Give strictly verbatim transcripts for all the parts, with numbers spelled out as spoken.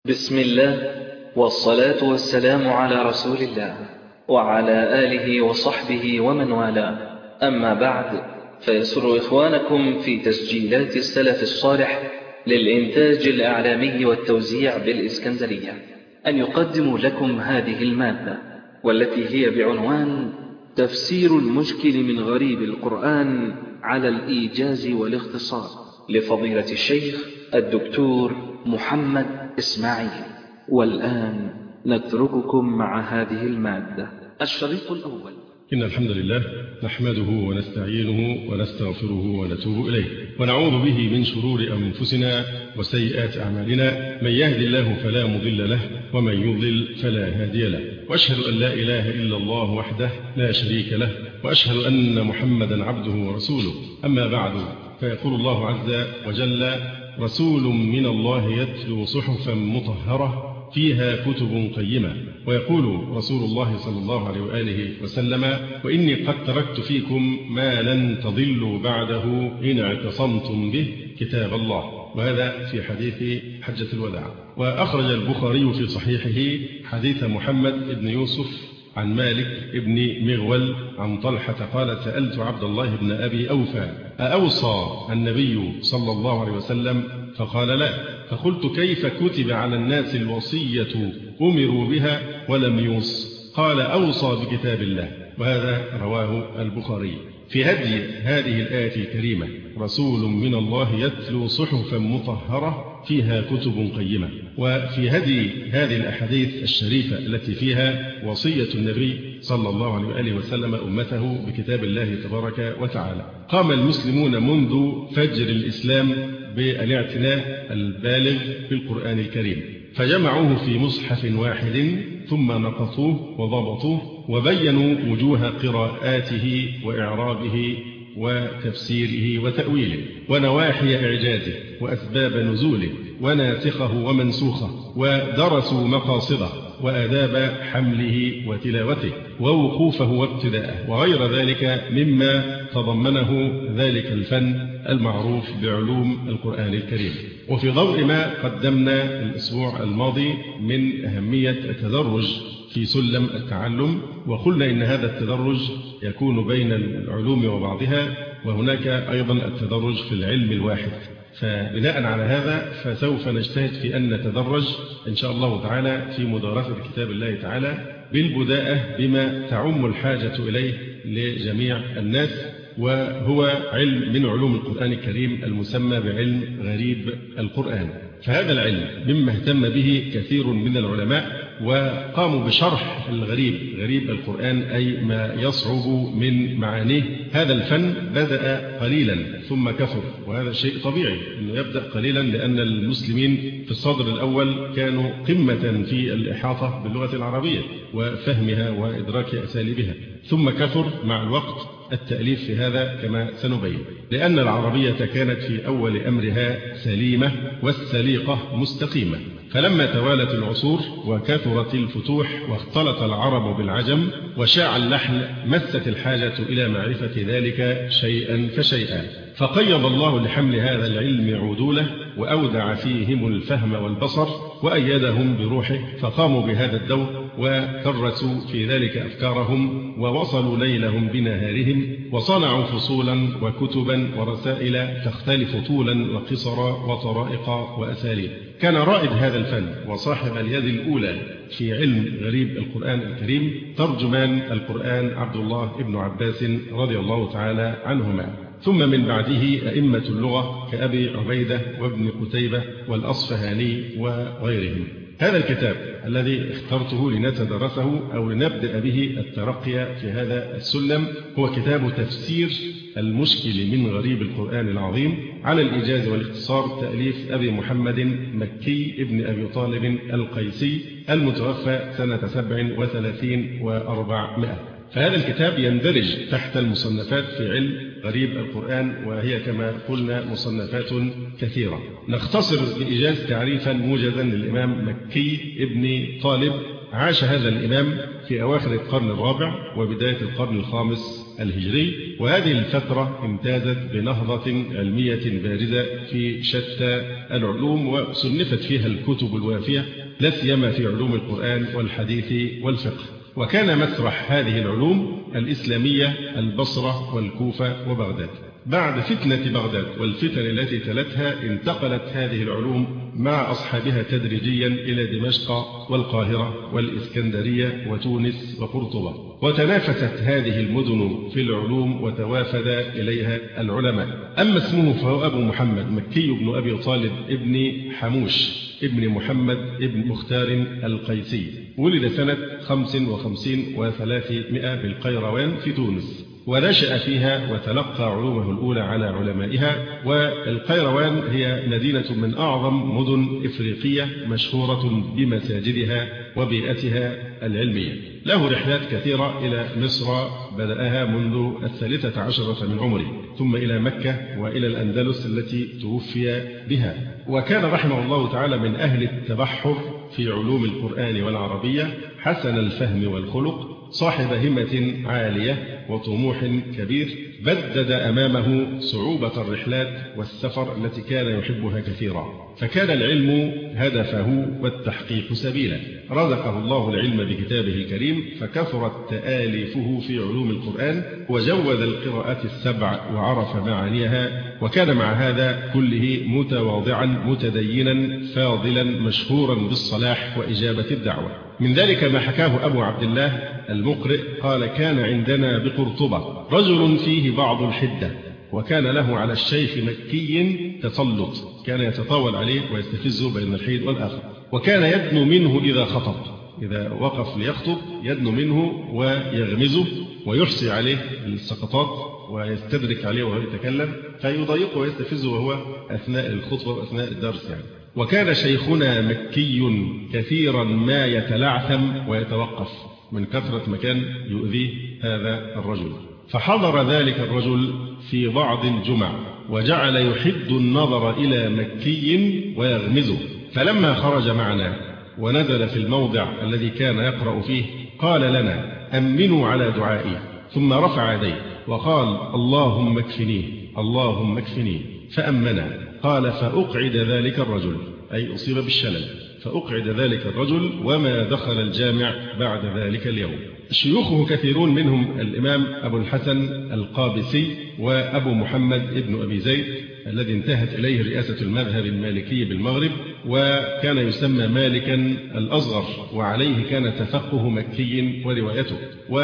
بسم الله والصلاة والسلام على رسول الله وعلى آله وصحبه ومن والاه، أما بعد، فيسر إخوانكم في تسجيلات السلف الصالح للإنتاج الإعلامي والتوزيع بالإسكندرية أن يقدموا لكم هذه المادة، والتي هي بعنوان تفسير المشكل من غريب القرآن على الإيجاز والاختصار، لفضيلة الشيخ الدكتور محمد إسماعيل. والآن نترككم مع هذه المادة. الشريط الأول. إن الحمد لله نحمده ونستعينه ونستغفره ونتوب إليه، ونعوذ به من شرور أنفسنا وسيئات أعمالنا. من يهد الله فلا مضل له، ومن يضلل فلا هادي له، وأشهد أن لا إله إلا الله وحده لا شريك له، وأشهد أن محمدا عبده ورسوله. أما بعد، فيقول الله عز وجل: رسول من الله يتلو صحفا مطهرة فيها كتب قيمة. ويقول رسول الله صلى الله عليه وآله وسلم: وإني قد تركت فيكم ما لن تضلوا بعده إن اعتصمتم به، كتاب الله. وهذا في حديث حجة الوداع. وأخرج البخاري في صحيحه حديث محمد بن يوسف عن مالك بن مغول عن طلحة قال: سألت عبد الله بن أبي أوفى: أأوصى النبي صلى الله عليه وسلم؟ فقال: لا. فقلت: كيف كتب على الناس الوصية أمروا بها ولم يوص؟ قال: أوصى بكتاب الله. وهذا رواه البخاري. في هدي هذه الآية الكريمة: رسول من الله يتلو صحفا مطهرة فيها كتب قيمة. وفي هدي هذه الأحاديث الشريفة التي فيها وصية النبي صلى الله عليه وآله وسلم أمته بكتاب الله تبارك وتعالى. قام المسلمون منذ فجر الإسلام بالاعتناء البالغ بالقرآن الكريم، فجمعوه في مصحف واحد، ثم نقصوه وضبطوه وبينوا وجوه قراءاته وإعرابه وتفسيره وتأويله ونواحي إعجازه وأسباب نزوله وناسخه ومنسوخه، ودرسوا مقاصده وآداب حمله وتلاوته ووقوفه وابتداءه وغير ذلك مما تضمنه ذلك الفن المعروف بعلوم القرآن الكريم. وفي ضوء ما قدمنا الأسبوع الماضي من أهمية التدرج في سلم التعلم، وقلنا إن هذا التدرج يكون بين العلوم وبعضها، وهناك أيضا التدرج في العلم الواحد. فبناء على هذا فسوف نجتهد في أن نتدرج إن شاء الله تعالى في مدارسة كتاب الله تعالى بالبداءة بما تعم الحاجة إليه لجميع الناس، وهو علم من علوم القرآن الكريم المسمى بعلم غريب القرآن. فهذا العلم مما اهتم به كثير من العلماء وقاموا بشرح الغريب غريب القرآن، أي ما يصعب من معانيه. هذا الفن بدأ قليلا ثم كثر، وهذا شيء طبيعي أنه يبدأ قليلا، لأن المسلمين في الصدر الأول كانوا قمة في الإحاطة باللغة العربية وفهمها وإدراك أساليبها، ثم كثر مع الوقت التأليف في هذا كما سنبين، لأن العربية كانت في أول أمرها سليمة والسليقة مستقيمة. فلما توالت العصور وكثرت الفتوح واختلط العرب بالعجم وشاع اللحن، مست الحاجة إلى معرفة ذلك شيئا فشيئا، فقيض الله لحمل هذا العلم عدوله وأودع فيهم الفهم والبصر وأيدهم بروحه، فقاموا بهذا الدور وكرسوا في ذلك أفكارهم ووصلوا ليلهم بنهارهم وصنعوا فصولا وكتبا ورسائل تختلف طولا وقصرا وطرائق وأساليب. كان رائد هذا الفن وصاحب اليد الأولى في علم غريب القرآن الكريم ترجمان القرآن عبد الله بن عباس رضي الله تعالى عنهما، ثم من بعده أئمة اللغة كأبي عبيدة وابن قتيبة والأصفهاني وغيرهم. هذا الكتاب الذي اخترته لنتدرسه أو لنبدأ به الترقي في هذا السلم هو كتاب تفسير المشكل من غريب القرآن العظيم على الإيجاز والاختصار، تأليف أبي محمد مكي ابن أبي طالب القيسي المتوفى سنة سبع وثلاثين وأربعمائة. فهذا الكتاب يندرج تحت المصنفات في علم غريب القرآن، وهي كما قلنا مصنفات كثيرة. نختصر بإيجاز تعريفا موجزا للإمام مكي ابن طالب. عاش هذا الإمام في أواخر القرن الرابع وبداية القرن الخامس الهجري. وهذه الفترة امتازت بنهضة علمية بارزة في شتى العلوم، وصنفت فيها الكتب الوافية لا سيما في علوم القرآن والحديث والفقه. وكان مسرح هذه العلوم الإسلامية البصرة والكوفة وبغداد. بعد فتنة بغداد والفتن التي تلتها انتقلت هذه العلوم مع أصحابها تدريجيا إلى دمشق والقاهرة والإسكندرية وتونس وقرطبة، وتنافست هذه المدن في العلوم وتوافد إليها العلماء. أما اسمه فهو أبو محمد مكي بن أبي طالب ابن حموش ابن محمد ابن مختار القيسي، ولد سنة خمس وخمسين وثلاثمائة بالقيروان في تونس، ونشأ فيها وتلقى علومه الأولى على علمائها. والقيروان هي مدينة من أعظم مدن إفريقية مشهورة بمساجدها وبيئتها العلمية. له رحلات كثيرة إلى مصر بدأها منذ الثالثة عشرة من عمره، ثم إلى مكة وإلى الأندلس التي توفي بها. وكان رحمه الله تعالى من أهل التبحر في علوم القرآن والعربية، حسن الفهم والخلق، صاحب همة عالية وطموح كبير، بدد أمامه صعوبة الرحلات والسفر التي كان يحبها كثيرا، فكان العلم هدفه والتحقيق سبيلا. رزقه الله العلم بكتابه الكريم، فكثرت تآليفه في علوم القرآن، وجود القراءات السبع وعرف معانيها، وكان مع هذا كله متواضعا متدينا فاضلا مشهورا بالصلاح وإجابة الدعوة. من ذلك ما حكاه أبو عبد الله المقرئ قال: كان عندنا بقرطبة رجل فيه بعض الحدة، وكان له على الشيخ مكي تسلط، كان يتطاول عليه ويستفزه بين الحين والآخر، وكان يدنو منه إذا خطب، إذا وقف ليخطب يدنو منه ويغمزه ويحصي عليه السقطات ويستدرك عليه وهو يتكلم، فيضايقه ويستفزه وهو أثناء الخطبة وأثناء الدرس يعني. وكان شيخنا مكي كثيرا ما يتلعثم ويتوقف من كثرة ما كان يؤذيه هذا الرجل. فحضر ذلك الرجل في بعض الجمع وجعل يحد النظر إلى مكي ويغمزه، فلما خرج معنا ونزل في الموضع الذي كان يقرأ فيه قال لنا: أمنوا على دعائي، ثم رفع يديه وقال: اللهم اكفنيه اللهم اكفنيه، فأمنا. قال: فأقعد ذلك الرجل، أي أصيب بالشلل، فأقعد ذلك الرجل وما دخل الجامع بعد ذلك اليوم. شيوخه كثيرون، منهم الإمام أبو الحسن القابسي وأبو محمد ابن أبي زيد الذي انتهت إليه رئاسة المذهب المالكي بالمغرب، وكان يسمى مالكا الأصغر، وعليه كان تفقه مكي وروايته.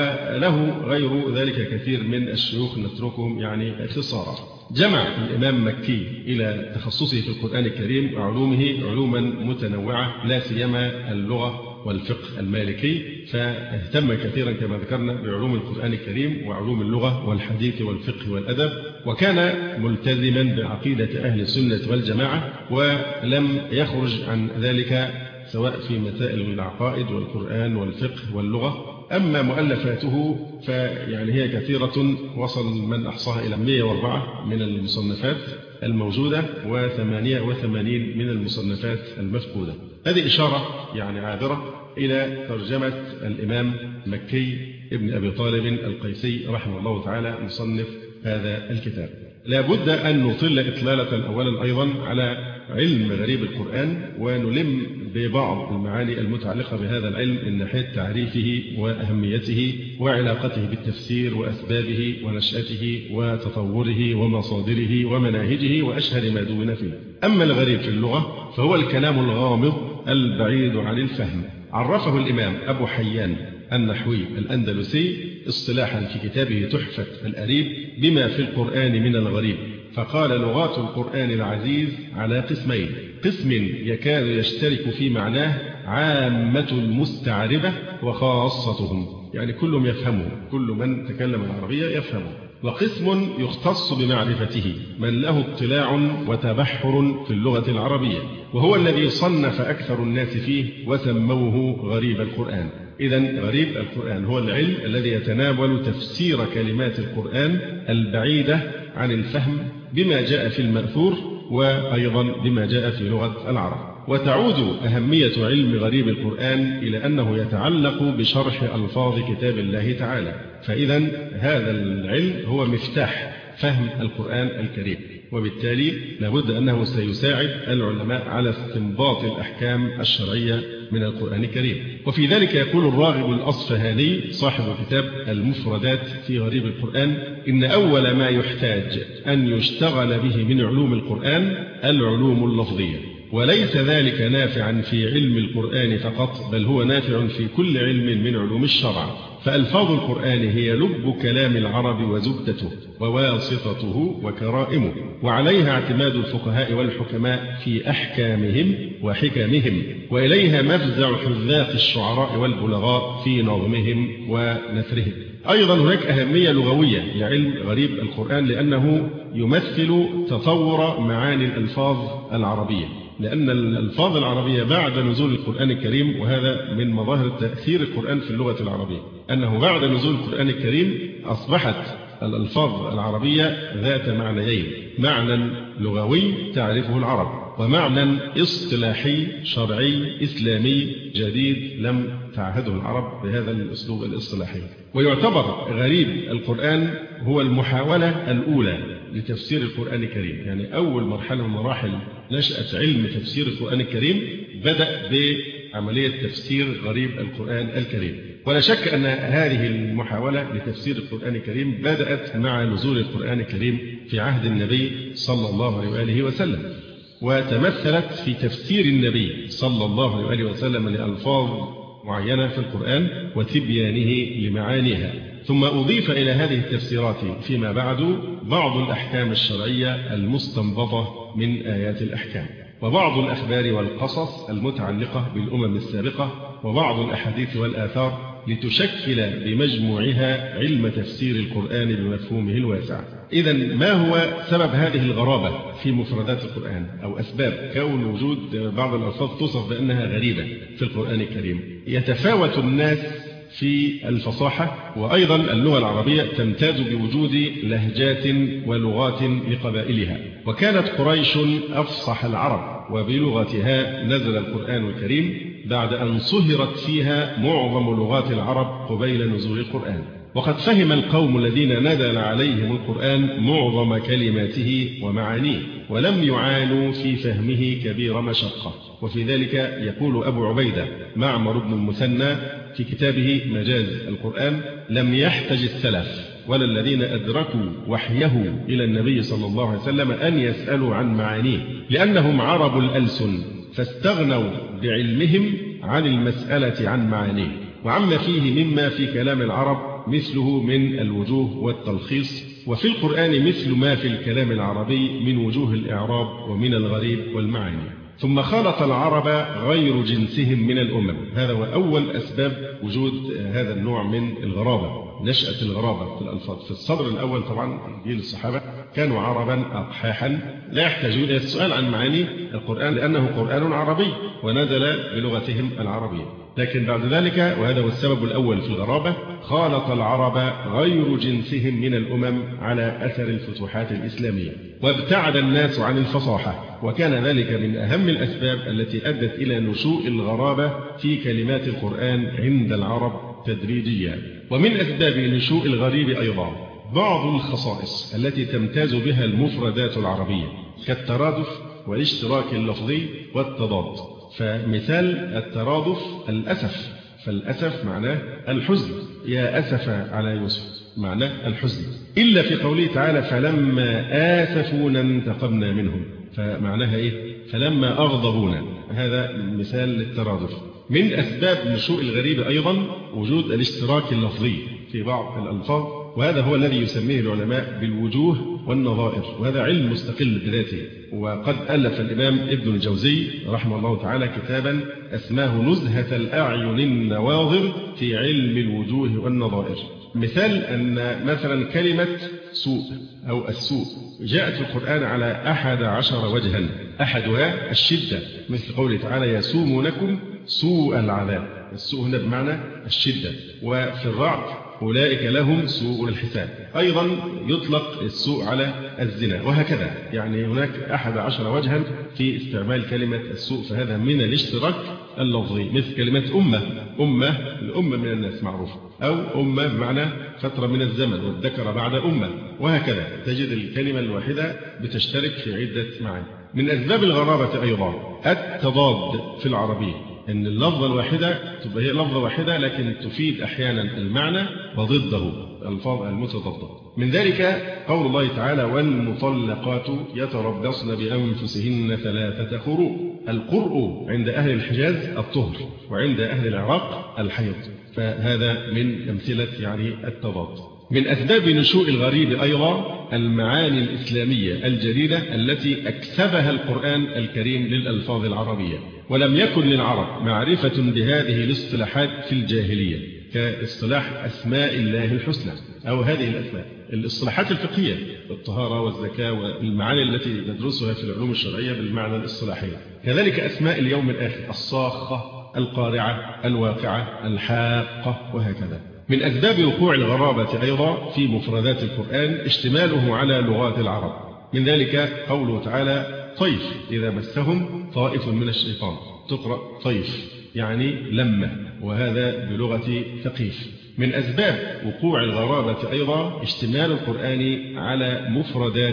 وله غير ذلك كثير من الشيوخ نتركهم يعني اختصارا. جمع الإمام مكي إلى تخصصه في القرآن الكريم وعلومه علوما متنوعة، لا سيما اللغة والفقه المالكي، فاهتم كثيرا كما ذكرنا بعلوم القرآن الكريم وعلوم اللغة والحديث والفقه والأدب، وكان ملتزما بعقيدة أهل السنة والجماعة، ولم يخرج عن ذلك سواء في مسائل العقائد والقرآن والفقه واللغة. أما مؤلفاته فيعني هي كثيرة، وصل من أحصاها إلى مئة وأربعة من المصنفات الموجودة وثمانية وثمانين من المصنفات المفقودة. هذه إشارة يعني عابرة إلى ترجمة الإمام مكي ابن أبي طالب القيسي رحمه الله تعالى مصنف هذا الكتاب. لا بد أن نطل إطلالة أولا أيضا على علم غريب القرآن، ونلم ببعض المعاني المتعلقة بهذا العلم من ناحية تعريفه وأهميته وعلاقته بالتفسير وأسبابه ونشأته وتطوره ومصادره ومناهجه وأشهر ما دون فيه. أما الغريب في اللغة فهو الكلام الغامض البعيد عن الفهم. عرفه الإمام أبو حيان النحوي الأندلسي اصطلاحا في كتابه تحفة الأريب بما في القرآن من الغريب، فقال: لغات القرآن العزيز على قسمين: قسم يكاد يشترك في معناه عامة المستعربة وخاصتهم، يعني كلهم يفهمه، كل من تكلم العربية يفهمه، وقسم يختص بمعرفته من له اطلاع وتبحر في اللغة العربية، وهو الذي صنف أكثر الناس فيه وسموه غريب القرآن. إذن غريب القرآن هو العلم الذي يتناول تفسير كلمات القرآن البعيدة عن الفهم بما جاء في المأثور وأيضا بما جاء في لغة العرب. وتعود أهمية علم غريب القرآن إلى أنه يتعلق بشرح ألفاظ كتاب الله تعالى، فإذا هذا العلم هو مفتاح فهم القرآن الكريم، وبالتالي لابد أنه سيساعد العلماء على استنباط الأحكام الشرعية من القرآن الكريم. وفي ذلك يقول الراغب الأصفهاني صاحب كتاب المفردات في غريب القرآن: إن أول ما يحتاج أن يشتغل به من علوم القرآن العلوم اللفظية، وليس ذلك نافعا في علم القرآن فقط، بل هو نافع في كل علم من علوم الشرع. فألفاظ القرآن هي لب كلام العرب وزبدته وواسطته وكرائمه، وعليها اعتماد الفقهاء والحكماء في أحكامهم وحكمهم، وإليها مفزع حذاق الشعراء والبلغاء في نظمهم ونثرهم. أيضا هناك أهمية لغوية لعلم غريب القرآن، لأنه يمثل تطور معاني الألفاظ العربية، لأن الألفاظ العربية بعد نزول القرآن الكريم، وهذا من مظاهر تأثير القرآن في اللغة العربية، أنه بعد نزول القرآن الكريم أصبحت الألفاظ العربية ذات معنيين: معنى لغوي تعرفه العرب، ومعنى اصطلاحي شرعي إسلامي جديد لم تعهده العرب بهذا الأسلوب الاصطلاحي. ويعتبر غريب القرآن هو المحاولة الأولى لتفسير القرآن الكريم، يعني أول مرحلة من مراحل نشأة علم تفسير القرآن الكريم بدأ بعملية تفسير غريب القرآن الكريم. ولا شك أن هذه المحاولة لتفسير القرآن الكريم بدأت مع نزول القرآن الكريم في عهد النبي صلى الله عليه وآله وسلم، وتمثلت في تفسير النبي صلى الله عليه وسلم لألفاظ معينة في القرآن وتبيانه لمعانيها. ثم أضيف إلى هذه التفسيرات فيما بعد بعض الأحكام الشرعية المستنبطة من آيات الأحكام، وبعض الأخبار والقصص المتعلقة بالأمم السابقة، وبعض الأحاديث والآثار، لتشكل بمجموعها علم تفسير القرآن بمفهومه الواسع. إذن ما هو سبب هذه الغرابة في مفردات القرآن، أو أسباب كون وجود بعض الألفاظ توصف بأنها غريبة في القرآن الكريم؟ يتفاوت الناس في الفصاحة، وأيضا اللغة العربية تمتاز بوجود لهجات ولغات لقبائلها، وكانت قريش أفصح العرب، وبلغتها نزل القرآن الكريم بعد أن صهرت فيها معظم لغات العرب قبيل نزول القرآن. وقد فهم القوم الذين نزل عليهم القرآن معظم كلماته ومعانيه، ولم يعانوا في فهمه كبير مشقة. وفي ذلك يقول أبو عبيدة معمر بن المثنى في كتابه مجاز القرآن: لم يحتج السلف ولا الذين أدركوا وحيه إلى النبي صلى الله عليه وسلم أن يسألوا عن معانيه، لأنهم عرب الألسن فاستغنوا بعلمهم عن المسألة عن معانيه، وعما فيه مما في كلام العرب مثله من الوجوه والتلخيص، وفي القرآن مثل ما في الكلام العربي من وجوه الإعراب ومن الغريب والمعاني. ثم خالط العرب غير جنسهم من الأمم، هذا هو أول أسباب وجود هذا النوع من الغرابة، نشأة الغرابة في الألفاظ. في الصدر الأول طبعا جيل الصحابة كانوا عربا أقحاحا لا يحتاجون إلى السؤال عن معاني القرآن، لأنه قرآن عربي ونزل بلغتهم العربية. لكن بعد ذلك، وهذا هو السبب الأول في الغرابة، خالط العرب غير جنسهم من الأمم على أثر الفتوحات الإسلامية، وابتعد الناس عن الفصاحة، وكان ذلك من أهم الأسباب التي أدت إلى نشوء الغرابة في كلمات القرآن عند العرب تدريجيا. ومن أسباب نشوء الغريب أيضا بعض الخصائص التي تمتاز بها المفردات العربية، كالترادف والاشتراك اللفظي والتضاد. فمثال الترادف الأسف، فالأسف معناه الحزن، يا أسف على يوسف معناه الحزن، إلا في قوله تعالى فلما آسفونا انتقمنا منهم، فمعناها إيه؟ فلما أغضبونا. هذا مثال للترادف. من أسباب نشوء الغريب أيضا وجود الاشتراك اللفظي في بعض الألفاظ، وهذا هو الذي يسميه العلماء بالوجوه والنظائر، وهذا علم مستقل بذاته. وقد ألف الإمام ابن الجوزي رحمه الله تعالى كتابا اسماه نزهة الأعين النواظر في علم الوجوه والنظائر. مثال أن مثلا كلمة سوء أو السوء جاءت في القرآن على أحد عشر وجها، أحدها الشدة، مثل قوله تعالى يسومونكم سوء العذاب، السوء هنا بمعنى الشدة. وفي الرعد أولئك لهم سوء الحساب. أيضا يطلق السوء على الزنا وهكذا، يعني هناك أحد عشر وجها في استعمال كلمة السوء، فهذا من الاشتراك اللفظي، مثل كلمة أمة، أمة الأمة من الناس معروفة، أو أمة بمعنى فترة من الزمن، والذكر بعد أمة، وهكذا تجد الكلمة الواحدة بتشترك في عدة معاني. من أسباب الغرابة أيضا التضاد في العربية، أن اللفظة الواحدة تبقى هي لفظة واحدة لكن تفيد أحيانا المعنى وضده الألفاظ المتضادة. من ذلك قول الله تعالى: والمطلقات يتربصن بأنفسهن ثلاثة قروء. القرء عند أهل الحجاز الطهر، وعند أهل العراق الحيض، فهذا من أمثلة يعني التضاد. من أسباب نشوء الغريب أيضا المعاني الإسلامية الجديدة التي أكسبها القرآن الكريم للألفاظ العربية، ولم يكن للعرب معرفة بهذه الاصطلاحات في الجاهلية، كاصطلاح أسماء الله الحسنى أو هذه الأسماء. الاصطلاحات الفقهية، الطهارة والزكاة والمعاني التي ندرسها في العلوم الشرعية بالمعنى الاصطلاحي، كذلك أسماء اليوم الآخر، الصاخة، القارعة، الواقعة، الحاقة، وهكذا. من أسباب وقوع الغرابة أيضا في مفردات القرآن اشتماله على لغات العرب. من ذلك قوله تعالى: طيف إذا مسهم طائف من الشيطان، تقرأ طيف يعني لمة، وهذا بلغة ثقيف. من أسباب وقوع الغرابة أيضا اشتمال القرآن على مفردات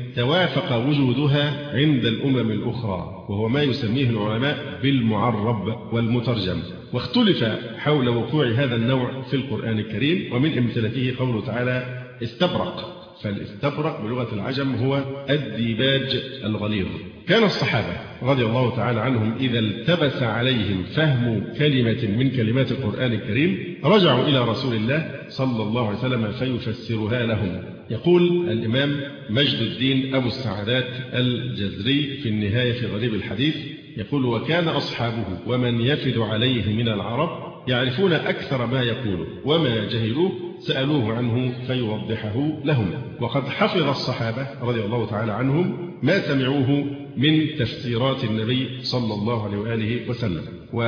توافق وجودها عند الأمم الأخرى، وهو ما يسميه العلماء بالمعرب والمترجم. واختلف حول وقوع هذا النوع في القرآن الكريم، ومن أمثلته قوله تعالى: استبرق. فالاستبرق بلغة العجم هو الديباج الغليظ. كان الصحابة رضي الله تعالى عنهم إذا التبس عليهم فهم كلمة من كلمات القرآن الكريم رجعوا إلى رسول الله صلى الله عليه وسلم فيفسرها لهم. يقول الإمام مجد الدين أبو السعادات الجزري في النهاية في غريب الحديث، يقول: وكان أصحابه ومن يفد عليه من العرب يعرفون أكثر ما يقول، وما جهلوه سألوه عنه فيوضحه لهم. وقد حفظ الصحابة رضي الله تعالى عنهم ما سمعوه من تفسيرات النبي صلى الله عليه وآله وسلم.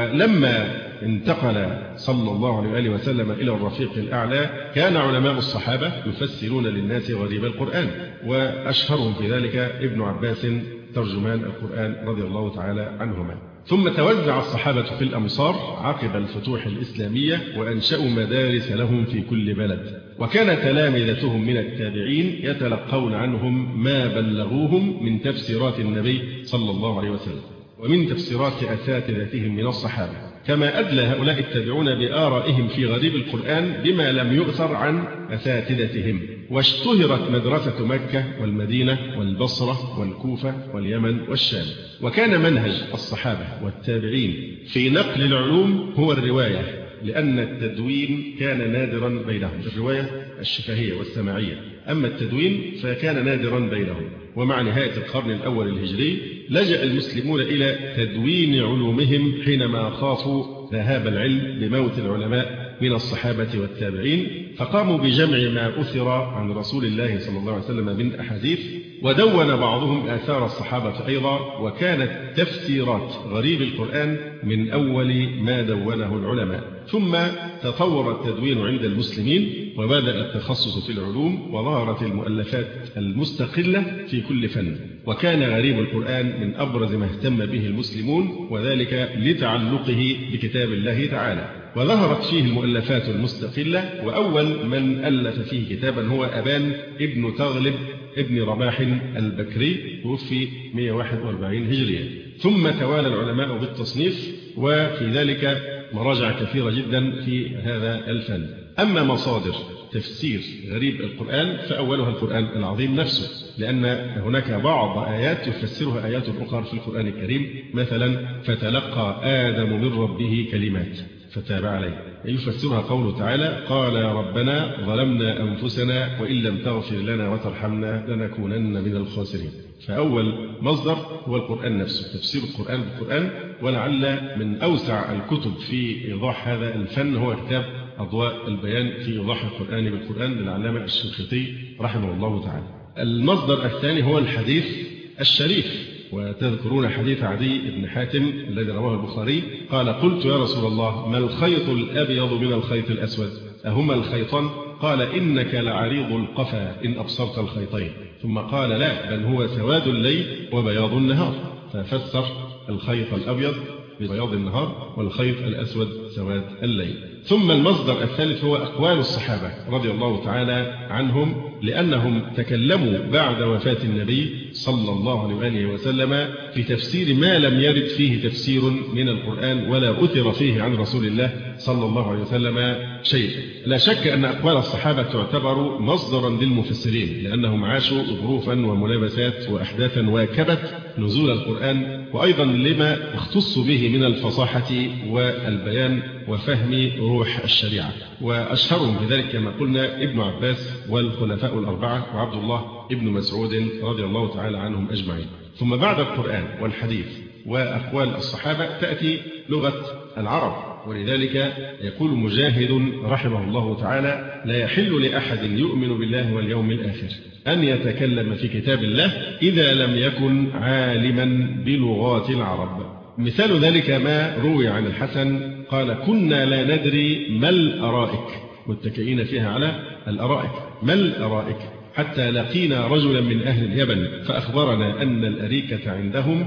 ولما انتقل صلى الله عليه وآله وسلم إلى الرفيق الأعلى كان علماء الصحابة يفسرون للناس غريب القرآن، وأشهرهم في ذلك ابن عباس ترجمان القرآن رضي الله تعالى عنهما. ثم توزع الصحابة في الأمصار عقب الفتوح الإسلامية، وأنشأوا مدارس لهم في كل بلد، وكان تلامذتهم من التابعين يتلقون عنهم ما بلغوهم من تفسيرات النبي صلى الله عليه وسلم ومن تفسيرات أساتذتهم من الصحابة، كما أدلى هؤلاء التابعون بآرائهم في غريب القرآن بما لم يؤثر عن أساتذتهم. واشتهرت مدرسة مكة والمدينة والبصرة والكوفة واليمن والشام. وكان منهج الصحابة والتابعين في نقل العلوم هو الرواية، لأن التدوين كان نادرا بينهم، الرواية الشفهية والسماعية، أما التدوين فكان نادرا بينهم. ومع نهاية القرن الأول الهجري لجأ المسلمون إلى تدوين علومهم حينما خافوا ذهاب العلم بموت العلماء من الصحابة والتابعين، فقاموا بجمع ما أثر عن رسول الله صلى الله عليه وسلم من أحاديث، ودون بعضهم آثار الصحابة أيضا. وكانت تفسيرات غريب القرآن من أول ما دونه العلماء. ثم تطور التدوين عند المسلمين، وبدأ التخصص في العلوم، وظهرت المؤلفات المستقلة في كل فن. وكان غريب القرآن من أبرز ما اهتم به المسلمون، وذلك لتعلقه بكتاب الله تعالى. وظهرت فيه المؤلفات المستقلة، وأول من ألف فيه كتابا هو أبان ابن تغلب ابن رباح البكري، توفي مئة وواحد وأربعين هجرية. ثم توالى العلماء بالتصنيف، وفي ذلك مراجع كثيرة جدا في هذا الفن. أما مصادر تفسير غريب القرآن فأولها القرآن العظيم نفسه، لأن هناك بعض آيات يفسرها آيات أخرى في القرآن الكريم، مثلا فتلقى آدم من ربه كلمات فتاب عليه، يفسرها قوله تعالى: قال ربنا ظلمنا أنفسنا وإن لم تغفر لنا وترحمنا لنكونن من الخاسرين. فأول مصدر هو القرآن نفسه، تفسير القرآن بالقرآن. ولعل من أوسع الكتب في إيضاح هذا الفن هو كتاب أضواء البيان في إيضاح القرآن بالقرآن للعلامة الشنقيطي رحمه الله تعالى. المصدر الثاني هو الحديث الشريف، وتذكرون حديث عدي بن حاتم الذي رواه البخاري قال: قلت يا رسول الله ما الخيط الأبيض من الخيط الأسود؟ أهما الخيطان؟ قال إنك لعريض القفا إن أبصرت الخيطين. ثم قال لا، بل هو سواد الليل وبياض النهار، ففسر الخيط الأبيض ببياض النهار والخيط الأسود سواد الليل. ثم المصدر الثالث هو أقوال الصحابة رضي الله تعالى عنهم، لأنهم تكلموا بعد وفاة النبي صلى الله عليه وآله وسلم في تفسير ما لم يرد فيه تفسير من القرآن ولا أثر فيه عن رسول الله صلى الله عليه وسلم شيء. لا شك أن أقوال الصحابة تعتبر مصدرا للمفسرين، لأنهم عاشوا ظروفا وملابسات وأحداثا واكبت نزول القرآن، وأيضا لما اختصوا به من الفصاحة والبيان وفهم روح الشريعة. وأشهرهم بذلك كما قلنا ابن عباس والخلفاء الأربعة وعبد الله ابن مسعود رضي الله تعالى عنهم أجمعين. ثم بعد القرآن والحديث وأقوال الصحابة تأتي لغة العرب، ولذلك يقول مجاهد رحمه الله تعالى: لا يحل لأحد يؤمن بالله واليوم الآخر أن يتكلم في كتاب الله إذا لم يكن عالما بلغات العرب. مثال ذلك ما روي عن الحسن قال: كنا لا ندري ما الأرائك، متكئين فيها على الأرائك، ما الأرائك، حتى لقينا رجلا من أهل اليمن فأخبرنا أن الأريكة عندهم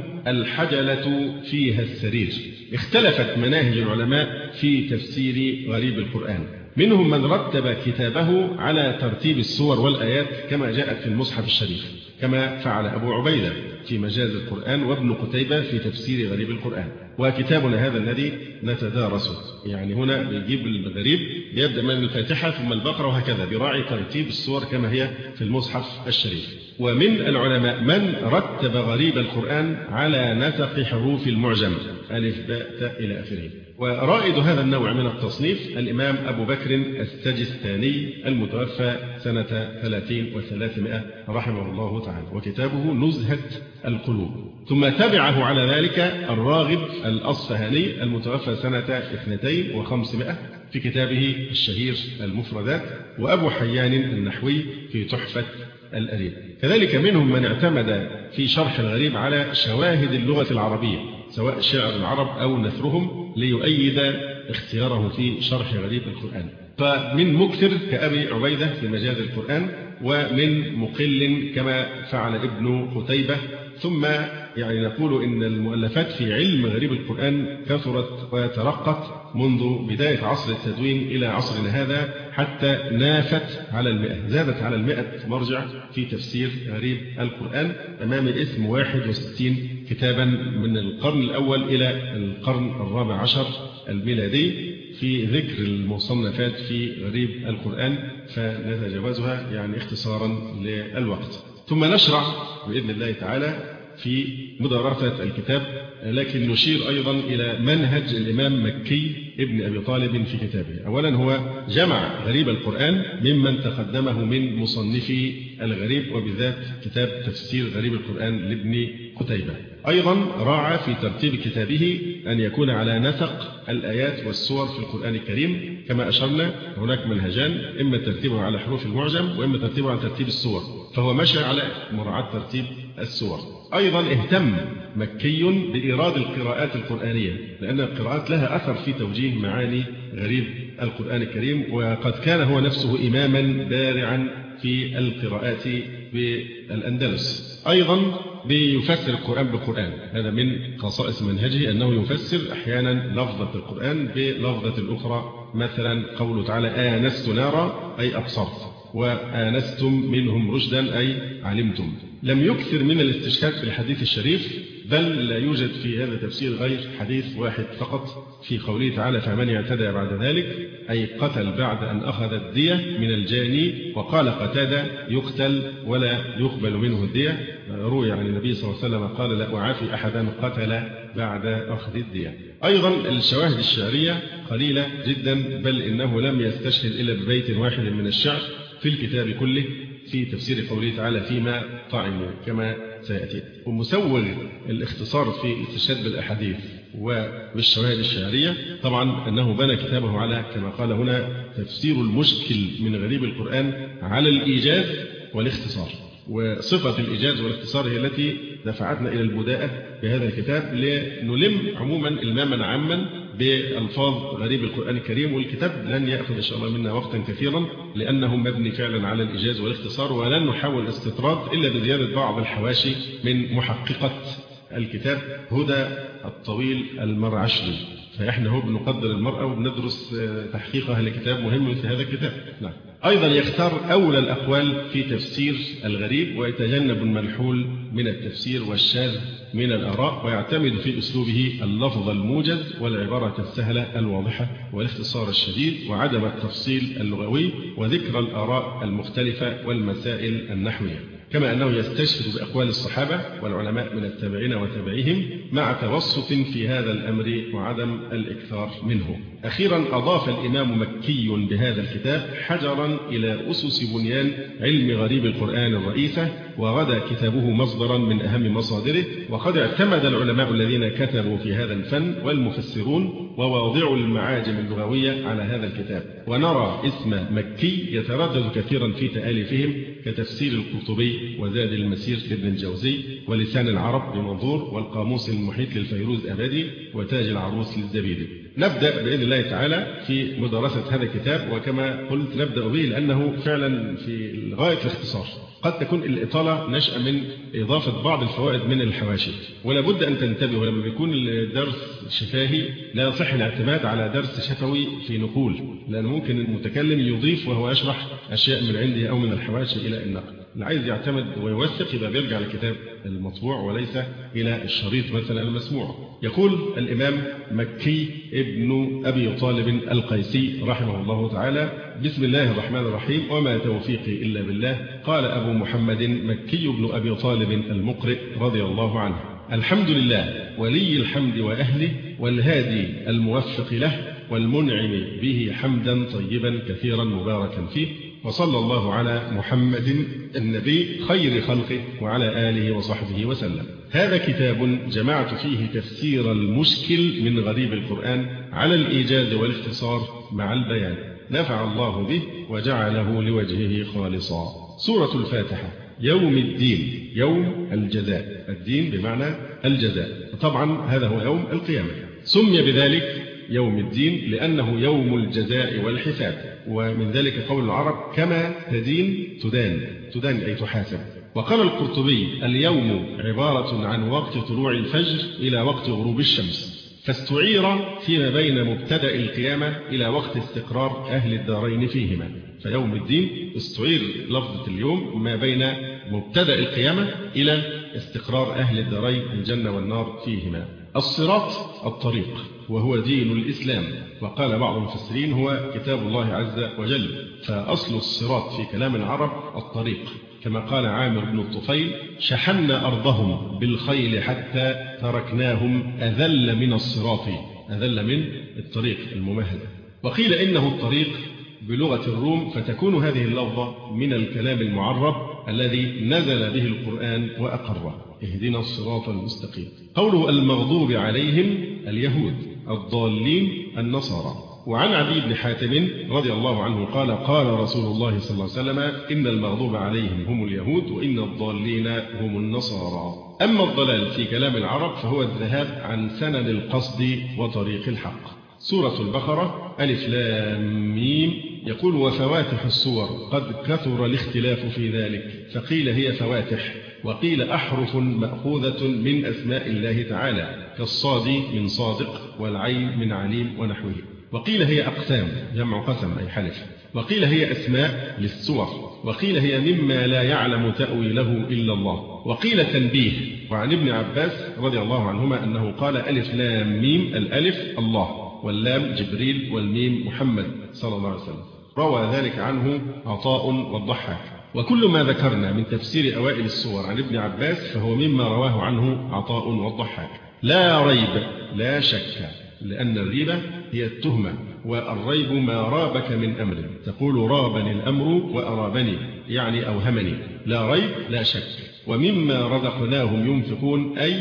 الحجلة فيها السرير. اختلفت مناهج العلماء في تفسير غريب القرآن، منهم من رتب كتابه على ترتيب السور والآيات كما جاءت في المصحف الشريف، كما فعل أبو عبيدة في مجاز القرآن وابن قتيبة في تفسير غريب القرآن. وكتابنا هذا الذي نتدارسه، يعني هنا بيجيب الغريب يبدأ من الفاتحة ثم البقرة وهكذا، براعي ترتيب السور كما هي في المصحف الشريف. ومن العلماء من رتب غريب القرآن على نسق حروف المعجم ألف باء تاء إلى آخره. ورائد هذا النوع من التصنيف الإمام أبو بكر السجستاني المتوفى سنة ثلاثين وثلاثمائة رحمه الله تعالى، وكتابه نزهة القلوب. ثم تبعه على ذلك الراغب الأصفهاني المتوفى سنة اثنتين وخمسمائة في كتابه الشهير المفردات، وأبو حيان النحوي في تحفة الأريب. كذلك منهم من اعتمد في شرح الغريب على شواهد اللغة العربية سواء شعر العرب أو نثرهم ليؤيد اختياره في شرح غريب القرآن. فمن مكثر كأبي عبيدة في مجاز القرآن، ومن مقل كما فعل ابن قتيبة. ثم يعني نقول إن المؤلفات في علم غريب القرآن كثرت وترقت منذ بداية عصر التدوين إلى عصرنا هذا، حتى نافت على المئة، زادت على المئة مرجع في تفسير غريب القرآن، أمام اسم واحد وستين كتابا من القرن الأول إلى القرن الرابع عشر الميلادي في ذكر المصنفات في غريب القرآن، فنتجاوزها يعني اختصارا للوقت. ثم نشرع بإذن الله تعالى في مدارسة الكتاب، لكن نشير أيضا إلى منهج الإمام مكي ابن أبي طالب في كتابه. أولا هو جمع غريب القرآن ممن تقدمه من مصنفي الغريب، وبالذات كتاب تفسير غريب القرآن لابن قتيبة. أيضا راعى في ترتيب كتابه أن يكون على نسق الآيات والسور في القرآن الكريم، كما أشرنا هناك منهجان، إما ترتيبه على حروف المعجم وإما ترتيبه على ترتيب السور، فهو مشى على مراعاة ترتيب السور. أيضا اهتم مكي بإيراد القراءات القرآنية، لأن القراءات لها أثر في توجيه معاني غريب القرآن الكريم، وقد كان هو نفسه إماما بارعا في القراءات بالأندلس. أيضا بيفسر القرآن بالقرآن، هذا من خصائص منهجه أنه يفسر أحيانا لفظة القرآن بلفظة الأخرى. مثلا قوله تعالى: آنست نارا أي أبصرت، وآنستم منهم رشدا أي علمتم. لم يكثر من الاستشهاد بالحديث الشريف، بل لا يوجد في هذا التفسير غير حديث واحد فقط في قوله تعالى: فمن اعتدى بعد ذلك أي قتل بعد أن أخذ الدية من الجاني. وقال قتادة: يقتل ولا يقبل منه الدية. روي عن النبي صلى الله عليه وسلم قال: لا أعافي أحدا قتل بعد أخذ الدية. أيضا الشواهد الشعرية قليلة جدا، بل إنه لم يستشهد إلا ببيت واحد من الشعر في الكتاب كله في تفسير قوله تعالى: فيما طعموا، كما سيأتي. ومسوغ الاختصار في الاستشهاد بالأحاديث وبالشواهد الشعرية طبعا أنه بنى كتابه على، كما قال هنا، تفسير المشكل من غريب القرآن على الإيجاز والاختصار. وصفة الإيجاز والاختصار هي التي دفعتنا إلى البداءة بهذا الكتاب لنلم عموما إلماما عاما بألفاظ غريب القرآن الكريم. والكتاب لن يأخذ إن شاء الله منا وقتا كثيرا لأنه مبني فعلا على الإيجاز والاختصار، ولن نحاول الاستطراد إلا بزيادة بعض الحواشي من محققة الكتاب هدى الطويل المرعشلي. فإحنا هو بنقدر المرأة وبندرس تحقيقها لكتاب مهم في هذا الكتاب. نعم. أيضا يختار أولى الأقوال في تفسير الغريب ويتجنب المنحول من التفسير والشاذ من الآراء، ويعتمد في أسلوبه اللفظ الموجز والعبارة السهلة الواضحة والاختصار الشديد وعدم التفصيل اللغوي وذكر الآراء المختلفة والمسائل النحوية، كما أنه يستشهد بأقوال الصحابة والعلماء من التابعين وتابعيهم مع توسط في هذا الأمر وعدم الإكثار منه. أخيرا أضاف الإمام مكي بهذا الكتاب حجرا إلى أسس بنيان علم غريب القرآن الرئيسة، وغدا كتابه مصدرا من أهم مصادره. وقد اعتمد العلماء الذين كتبوا في هذا الفن والمفسرون وواضعوا المعاجم اللغوية على هذا الكتاب، ونرى اسم مكي يتردد كثيرا في تآليفهم كتفسير القرطبي وزاد المسير لابن الجوزي ولسان العرب لمنظور والقاموس المحيط للفيروز أبدي وتاج العروس للزبيدي. نبدأ بإذن الله تعالى في مدرسة هذا الكتاب، وكما قلت نبدأ به لأنه فعلا في غاية الاختصار. قد تكون الإطالة نشأ من إضافة بعض الفوائد من الحواشي، ولا بد أن تنتبهوا لما بيكون الدرس شفاهي لا يصح الاعتماد على درس شفوي في نقول، لأن ممكن المتكلم يضيف وهو يشرح أشياء من عنده أو من الحواشي إلى النقل. اللي عايز يعتمد ويوثق يبقى بيرجع للكتاب المطبوع وليس إلى الشريط مثلا المسموع. يقول الإمام مكي ابن أبي طالب القيسي رحمه الله تعالى: بسم الله الرحمن الرحيم، وما توفيقي إلا بالله. قال أبو محمد مكي بن أبي طالب المقرئ رضي الله عنه: الحمد لله ولي الحمد وأهله والهادي الموفق له والمنعم به حمدا طيبا كثيرا مباركا فيه، وصلى الله على محمد النبي خير خلقه وعلى آله وصحبه وسلم. هذا كتاب جمعت فيه تفسير المشكل من غريب القرآن على الإيجاز والاختصار مع البيان، نفع الله به وجعله لوجهه خالصا. سورة الفاتحة. يوم الدين، يوم الجزاء، الدين بمعنى الجزاء، طبعا هذا هو يوم القيامة. سمي بذلك يوم الدين لأنه يوم الجزاء والحساب، ومن ذلك قول العرب: كما تدين تدان، تدان أي تحاسب. وقال القرطبي: اليوم عبارة عن وقت طلوع الفجر إلى وقت غروب الشمس، فاستعير فيما بين مبتدأ القيامة إلى وقت استقرار أهل الدارين فيهما. فيوم الدين استعير لفظة اليوم ما بين مبتدأ القيامة إلى استقرار أهل الدارين الجنة والنار فيهما. الصراط الطريق، وهو دين الإسلام، وقال بعض المفسرين هو كتاب الله عز وجل، فأصل الصراط في كلام العرب الطريق، كما قال عامر بن الطفيل: شحنا أرضهم بالخيل حتى تركناهم أذل من الصراط، أذل من الطريق الممهد. وقيل إنه الطريق بلغة الروم، فتكون هذه اللفظة من الكلام المعرب الذي نزل به القرآن وأقره: اهدنا الصراط المستقيم. قوله المغضوب عليهم اليهود، الضالين النصارى. وعن عدي بن حاتم رضي الله عنه قال: قال رسول الله صلى الله عليه وسلم: إن المغضوب عليهم هم اليهود وإن الضالين هم النصارى. أما الضلال في كلام العرب فهو الذهاب عن سنن القصد وطريق الحق. سورة البقرة. ألف لام ميم. يقول: وفواتح السور قد كثر الاختلاف في ذلك، فقيل هي فواتح، وقيل أحرف مأخوذة من أسماء الله تعالى، كالصاد من صادق والعين من عليم ونحوه. وقيل هي أقسام، جمع قسم أي حلف. وقيل هي أسماء للسور. وقيل هي مما لا يعلم تأويله إلا الله. وقيل تنبيه. وعن ابن عباس رضي الله عنهما أنه قال: ألف لام ميم، الألف الله واللام جبريل والميم محمد صلى الله عليه وسلم. روى ذلك عنه عطاء والضحاك. وكل ما ذكرنا من تفسير أوائل السور عن ابن عباس فهو مما رواه عنه عطاء والضحاك. لا ريب، لا شك، لأن الريبة هي التهمة، والريب ما رابك من أمر، تقول رابني الأمر وأرابني، يعني أوهمني. لا ريب لا شك. ومما رزقناهم ينفقون، أي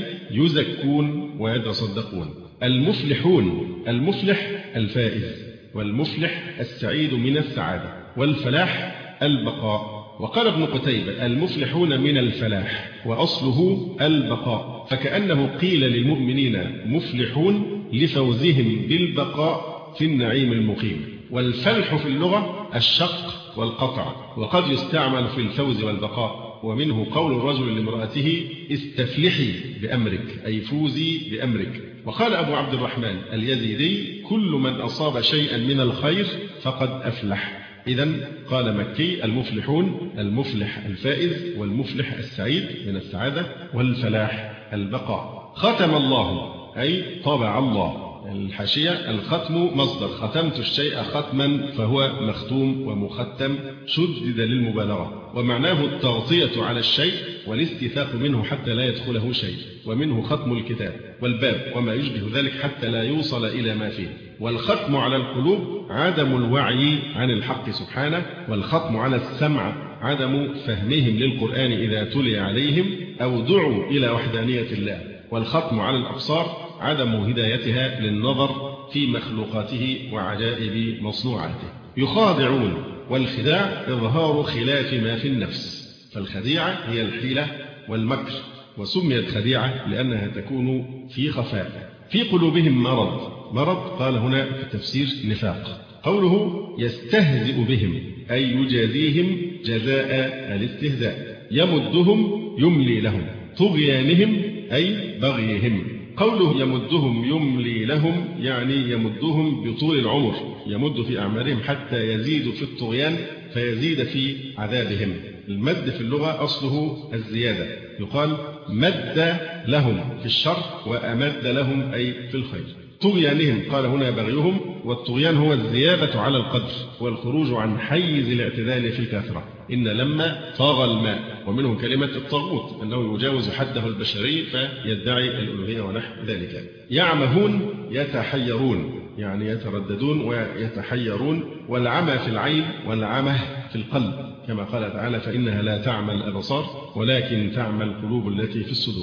يزكون ويتصدقون. المفلحون، المفلح الفائز، والمفلح السعيد من السعادة، والفلاح البقاء. وقال ابن قتيبة المفلحون من الفلاح وأصله البقاء، فكأنه قيل للمؤمنين مفلحون لفوزهم بالبقاء في النعيم المقيم. والفلح في اللغة الشق والقطع، وقد يستعمل في الفوز والبقاء، ومنه قول الرجل لامرأته استفلحي بأمرك أي فوزي بأمرك. وقال أبو عبد الرحمن اليزيدي كل من أصاب شيئا من الخير فقد أفلح. إذن قال مكي المفلحون المفلح الفائز، والمفلح السعيد من السعادة، والفلاح البقاء. ختم الله أي طبع الله. الحاشية الختم مصدر، ختمت الشيء ختما فهو مختوم ومختم، شدد للمبالغة، ومعناه التغطية على الشيء والاستيثاق منه حتى لا يدخله شيء، ومنه ختم الكتاب والباب وما يشبه ذلك حتى لا يوصل إلى ما فيه. والختم على القلوب عدم الوعي عن الحق سبحانه، والختم على السمع عدم فهمهم للقرآن إذا تلي عليهم أو دعوا إلى وحدانية الله. والختم على الأبصار عدم هدايتها للنظر في مخلوقاته وعجائب مصنوعاته. يخادعون، والخداع إظهار خلاف ما في النفس، فالخديعة هي الحيلة والمكر، وسميت خديعة لأنها تكون في خفاء. في قلوبهم مرض، مرض قال هنا في التفسير نفاق. قوله يستهزئ بهم أي يجازيهم جزاء الاستهزاء. يمدهم يملي لهم، طغيانهم أي بغيهم. قوله يمدهم يملي لهم يعني يمدهم بطول العمر، يمد في أعمارهم حتى يزيد في الطغيان فيزيد في عذابهم. المد في اللغة أصله الزيادة، يقال مد لهم في الشر وأمد لهم أي في الخير. طغيانهم قال هنا بغيهم، والطغيان هو الزيادة على القدر والخروج عن حيز الاعتدال في الكثرة. إن لما طاغ الماء، ومنه كلمة الطاغوت أنه يجاوز حده البشري فيدعي الألوهية ونحو ذلك. يعمهون يتحيرون يعني يترددون ويتحيرون، والعمى في العين والعمى في القلب، كما قال تعالى فإنها لا تعمى الأبصار ولكن تعمى القلوب التي في الصدور.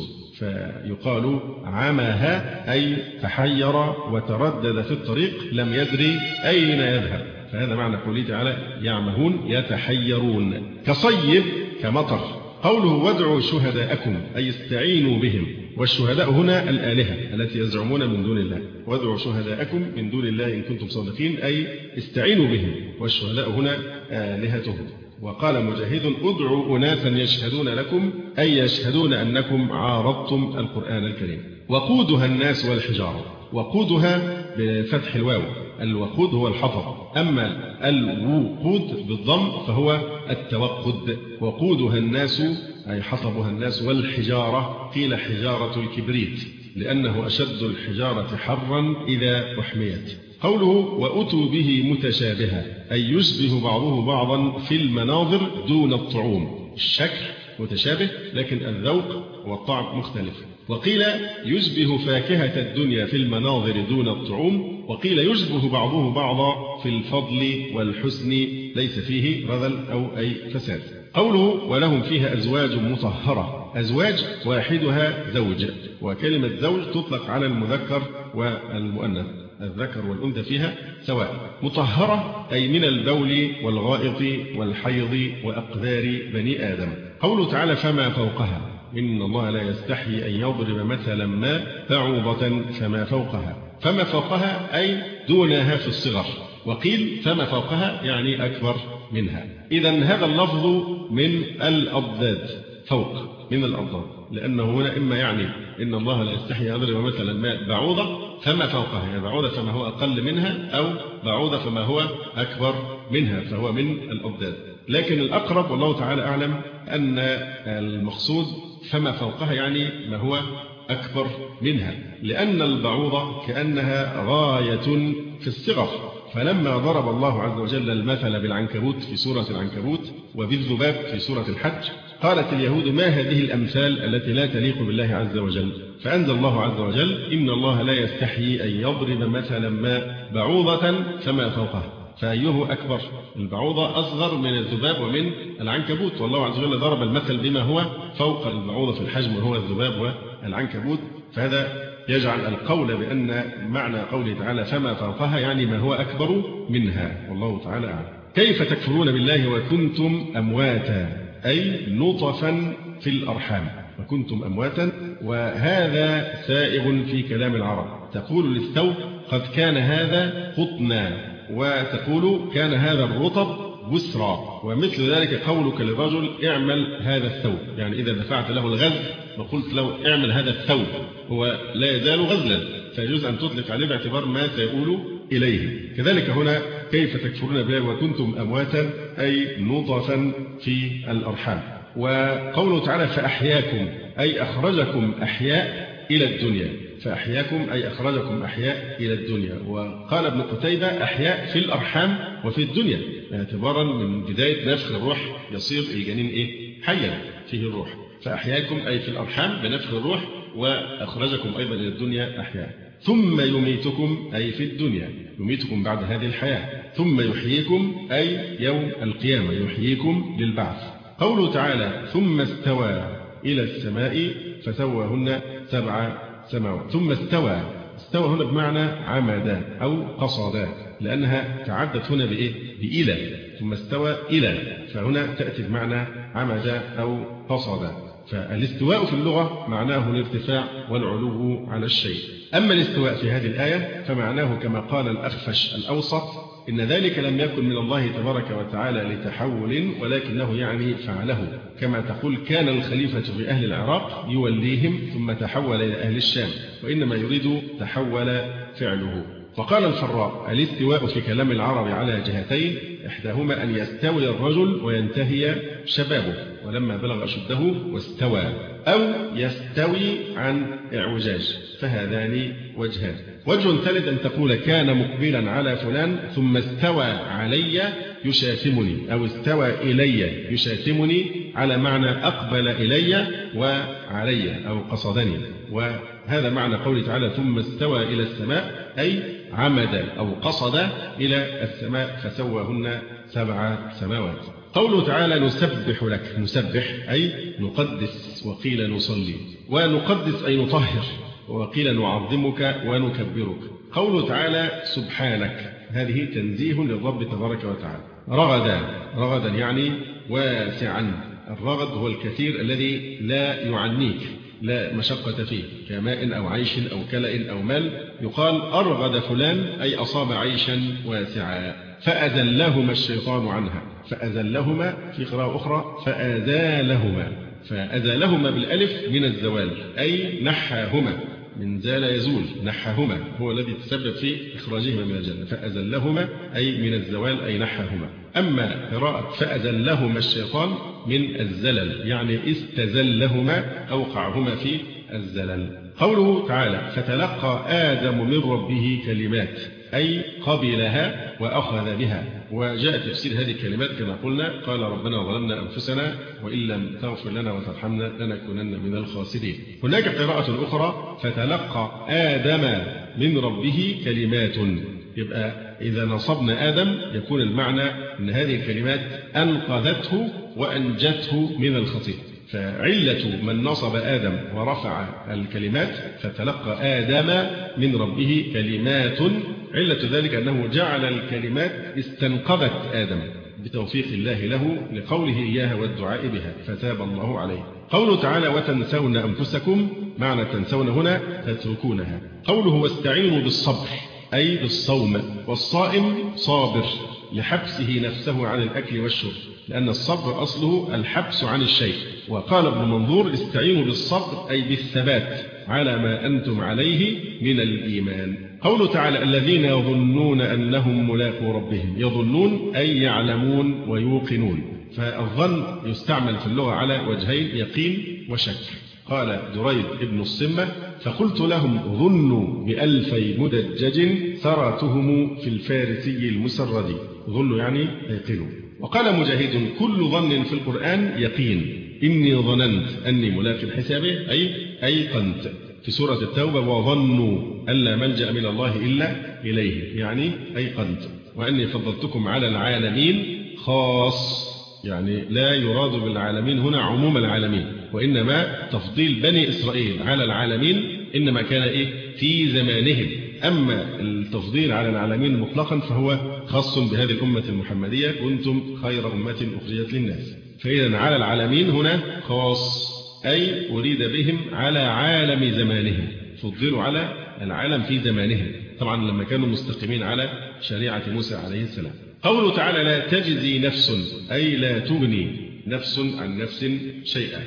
فيقال عماها أي تحير وتردد في الطريق لم يدري أين يذهب، فهذا معنى قوله تعالى يعمهون يتحيرون. كصيب كمطر. قوله وادعوا شهداءكم أي استعينوا بهم، والشهداء هنا الآلهة التي يزعمون من دون الله. وادعوا شهداءكم من دون الله إن كنتم صادقين أي استعينوا بهم، والشهداء هنا آلهتهم. وقال مجاهد ادعوا أناسا يشهدون لكم أي يشهدون أنكم عارضتم القرآن الكريم. وقودها الناس والحجارة. وقودها بفتح الواو، الوقود هو الحطب، أما الوقود بالضم فهو التوقد. وقودها الناس أي حطبها الناس، والحجارة قيل حجارة الكبريت لأنه أشد الحجارة حرا إذا أحميت. قوله وأتوا به متشابها أي يشبه بعضه بعضا في المناظر دون الطعوم. الشكل متشابه لكن الذوق والطعم مختلف. وقيل يشبه فاكهة الدنيا في المناظر دون الطعوم، وقيل يشبه بعضه بعضا في الفضل والحسن ليس فيه رذل أو أي فساد. قوله ولهم فيها أزواج مطهرة. أزواج واحدها زوج، وكلمة زوج تطلق على المذكر والمؤنث، الذكر والأنثى فيها سواء. مطهرة أي من البول والغائط والحيض وأقذار بني آدم. قوله تعالى فما فوقها إن الله لا يستحي أن يضرب مثلا ما بعوضة فما فوقها. فما فوقها أي دونها في الصغر، وقيل فما فوقها يعني أكبر منها. إذن هذا اللفظ من الأضداد، فوق من الأضداد، لأنه هنا إما يعني إن الله لا يستحي أن يضرب مثلا ما بعوضة فما فوقها يعني بعوضة فما هو أقل منها، أو بعوضة فما هو أكبر منها فهو من الأضداد. لكن الأقرب والله تعالى أعلم أن المقصود فما فوقها يعني ما هو أكبر منها، لأن البعوضة كأنها غاية في الصغر. فلما ضرب الله عز وجل المثل بالعنكبوت في سورة العنكبوت وبالذباب في سورة الحج قالت اليهود ما هذه الأمثال التي لا تليق بالله عز وجل، فأنزل الله عز وجل إن الله لا يستحيي أن يضرب مثلا ما بعوضة فما فوقها. فأيه أكبر؟ البعوضة أصغر من الذباب ومن العنكبوت، والله عز وجل ضرب المثل بما هو فوق البعوضة في الحجم وهو الذباب والعنكبوت. فهذا يجعل القول بأن معنى قوله تعالى فما فوقها يعني ما هو أكبر منها، والله تعالى أعلم. كيف تكفرون بالله وكنتم أمواتا أي نطفا في الأرحام، وكنتم أمواتا. وهذا سائغ في كلام العرب، تقول للثوب قد كان هذا قطنا، وتقول كان هذا الرطب بسرا. ومثل ذلك قولك للرجل اعمل هذا الثوب، يعني إذا دفعت له الغزل وقلت له اعمل هذا الثوب هو لا يزال غزلا، فيجوز أن تطلق عليه باعتبار ما سيقول إليه. كذلك هنا كيف تكفرون بالله وكنتم أمواتا أي نطفا في الأرحام. وقوله تعالى فأحياكم أي أخرجكم أحياء إلى الدنيا، فأحياكم أي أخرجكم أحياء إلى الدنيا. وقال ابن قتيبة أحياء في الأرحام وفي الدنيا، اعتبارا من بداية نفخ الروح يصير الجنين إيه؟ حيا فيه الروح، فأحياكم أي في الأرحام بنفخ الروح، وأخرجكم أيضا إلى الدنيا أحياء. ثم يميتكم أي في الدنيا، يميتكم بعد هذه الحياة. ثم يحييكم أي يوم القيامة، يحييكم للبعث. قوله تعالى ثم استوى إلى السماء فسواهن سبع سماوات. ثم استوى، استوى هنا بمعنى عمدا أو قصدا، لأنها تعدت هنا بإيه؟ بإلى. ثم استوى إلى، فهنا تأتي بمعنى عمدا أو قصدا. فالاستواء في اللغة معناه الارتفاع والعلو على الشيء. أما الاستواء في هذه الآية فمعناه كما قال الأخفش الأوسط إن ذلك لم يكن من الله تبارك وتعالى لتحول، ولكنه يعني فعله، كما تقول كان الخليفة في أهل العراق يوليهم ثم تحول إلى أهل الشام، وإنما يريد تحول فعله. وقال الفراء الاستواء في كلام العرب على جهتين، إحداهما أن يستوي الرجل وينتهي شبابه ولما بلغ أشده واستوى، أو يستوي عن إعوجاج، فهذان وجهان. وجه ثالث أن تقول كان مقبلا على فلان ثم استوى علي يشاتمني، أو استوى إلي يشاتمني، على معنى أقبل إلي وعلي أو قصدني. وهذا معنى قوله تعالى ثم استوى إلى السماء أي عمد أو قصد إلى السماء فسواهن سبع سماوات. قوله تعالى نسبح لك، نسبح أي نقدس، وقيل نصلي، ونقدس أي نطهر، وقيل نعظمك ونكبرك. قوله تعالى سبحانك، هذه تنزيه للرب تبارك وتعالى. رغدا، رغدا يعني واسعا، الرغد هو الكثير الذي لا يعنيك، لا مشقة فيه، كماء أو عيش أو كلأ أو مال. يقال أرغد فلان أي أصاب عيشا واسعا. فأزلهما الشيطان عنها، فأزلهما في قراءة أخرى فأزالهما، فأزالهما بالألف من الزوال أي نحاهما، من زال يزول، نحاهما هو الذي تسبب في إخراجهما من الجنة، فأزلهما أي من الزوال أي نحاهما. أما قراءة فأزلهما الشيطان من الزلل، يعني استزلهما أوقعهما في الزلل. قوله تعالى فتلقى آدم من ربه كلمات أي قبلها وأخذ بها. وجاء تفسير هذه الكلمات كما قلنا قال ربنا ظلمنا أنفسنا وإن لم تغفر لنا وترحمنا لنكونن من الخاسرين. هناك قراءة أخرى فتلقى آدم من ربه كلمات، يبقى إذا نصبنا آدم يكون المعنى أن هذه الكلمات أنقذته وأنجته من الخطيئة. فعلة من نصب آدم ورفع الكلمات فتلقى آدم من ربه كلمات، علة ذلك أنه جعل الكلمات استنقذت آدم بتوفيق الله له لقوله إياها والدعاء بها فتاب الله عليه. قوله تعالى وتنسون أنفسكم، معنى تنسون هنا تتركونها. قوله واستعينوا بالصبر أي بالصوم، والصائم صابر لحبسه نفسه عن الأكل والشرب، لأن الصبر أصله الحبس عن الشيء. وقال ابن منظور استعينوا بالصبر أي بالثبات على ما أنتم عليه من الإيمان. قوله تعالى الذين يظنون أنهم ملاقو ربهم، يظنون أي يعلمون ويوقنون، فالظن يستعمل في اللغة على وجهين يقين وشك. قال دريد ابن الصمة فقلت لهم ظنوا بألفي مدجج سراتهم في الفارسي المسرد، ظنوا يعني يقينوا. وقال مجاهد كل ظن في القرآن يقين، إني ظننت أني ملاق حسابه أي أيقنت في سورة التوبة وظنوا أن لا ملجأ من الله إلا إليه، يعني أيقنت. وأني فضلتكم على العالمين خاص، يعني لا يراد بالعالمين هنا عموم العالمين، وإنما تفضيل بني إسرائيل على العالمين إنما كان إيه في زمانهم، أما التفضيل على العالمين مطلقا فهو خاص بهذه الأمة المحمدية، كنتم خير أمة أخرجت للناس. فإذا على العالمين هنا خاص، أي أريد بهم على عالم زمانهم، فضلوا على العالم في زمانهم، طبعا لما كانوا مستقيمين على شريعة موسى عليه السلام. قوله تعالى لا تجزي نفس، أي لا تغني نفس عن نفس شيئا.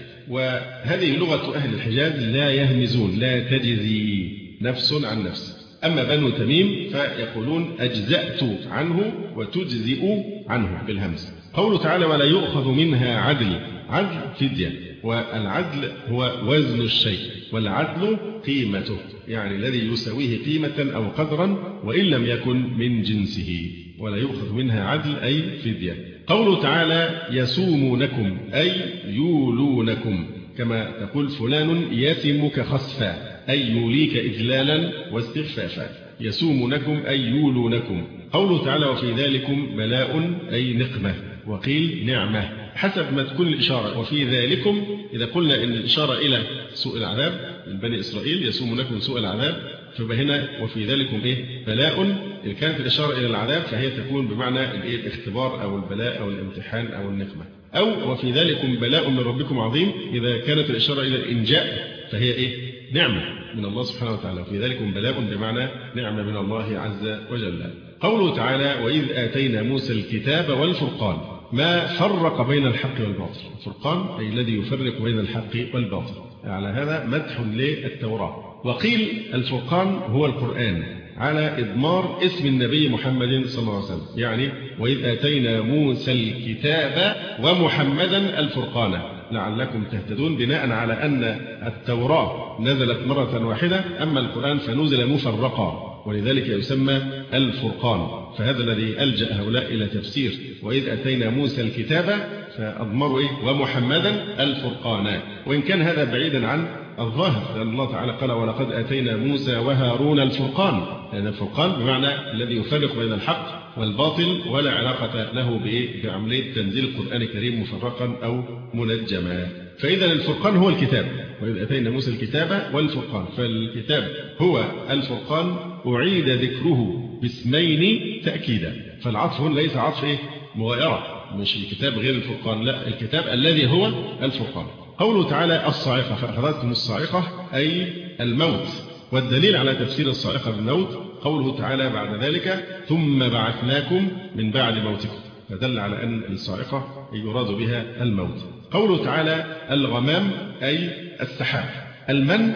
وهذه لغة أهل الحجاز لا يهمزون، لا تجزي نفس عن نفس. أما بنو تميم فيقولون أجزأت عنه وتجزئ عنه بالهمز. قوله تعالى ولا يؤخذ منها عدل، عدل فدية، والعدل هو وزن الشيء، والعدل قيمته، يعني الذي يساويه قيمة أو قدرا وإن لم يكن من جنسه. ولا يؤخذ منها عدل أي فدية. قوله تعالى يسومونكم، أي يولونكم، كما تقول فلان يسمك خسفا، أي يوليك إجلالا واستخفافا. يسومونكم أي يولونكم. قوله تعالى وفي ذلكم بلاء، أي نقمة، وقيل نعمة حسب ما تكون الإشارة. وفي ذلكم إذا قلنا إن الإشارة إلى سوء العذاب من بني إسرائيل، يسومونكم سوء العذاب، فهنا وفي ذلكم إيه بلاء. إذا كانت الإشارة إلى العذاب فهي تكون بمعنى الاختبار أو البلاء أو الامتحان أو النقمة. أو وفي ذلكم بلاء من ربكم عظيم، إذا كانت الإشارة إلى الإنجاء فهي إيه نعمة من الله سبحانه وتعالى. وفي ذلكم بلاء بمعنى نعمة من الله عز وجل. قوله تعالى وإذ آتينا موسى الكتاب والفرقان، ما فرق بين الحق والباطل. الفرقان أي الذي يفرق بين الحق والباطل. على هذا مدح للتوراة. وقيل الفرقان هو القرآن على إضمار اسم النبي محمد صلى الله عليه وسلم، يعني وإذ آتينا موسى الكتاب ومحمدا الفرقان لعلكم تهتدون، بناء على أن التوراة نزلت مرة واحدة، أما القرآن فنزل مفرقا ولذلك يسمى الفرقان. فهذا الذي ألجأ هؤلاء إلى تفسير وإذ أتينا موسى الكتاب فأضمروا إيه ومحمدا الفرقان، وإن كان هذا بعيدا عن الظاهر، لأن الله تعالى قال ولقد أتينا موسى وهارون الفرقان، لأن الفرقان بمعنى الذي يفرق بين الحق والباطل، ولا علاقة له بعملية تنزيل القرآن الكريم مفرقا أو منجما. فإذا الفرقان هو الكتاب، وإذ أتينا موسى الكتاب والفرقان، فالكتاب هو الفرقان أعيد ذكره باسمين تأكيدا. فالعطف هنا ليس عطف إيه مغايرة، مش الكتاب غير الفرقان، لا الكتاب الذي هو الفرقان. قوله تعالى الصاعقة فأخذتهم الصاعقة أي الموت، والدليل على تفسير الصاعقة بالموت قوله تعالى بعد ذلك ثم بعثناكم من بعد موتكم، فدل على أن الصاعقة يراد بها الموت. قوله تعالى الغمام أي السحاب. المن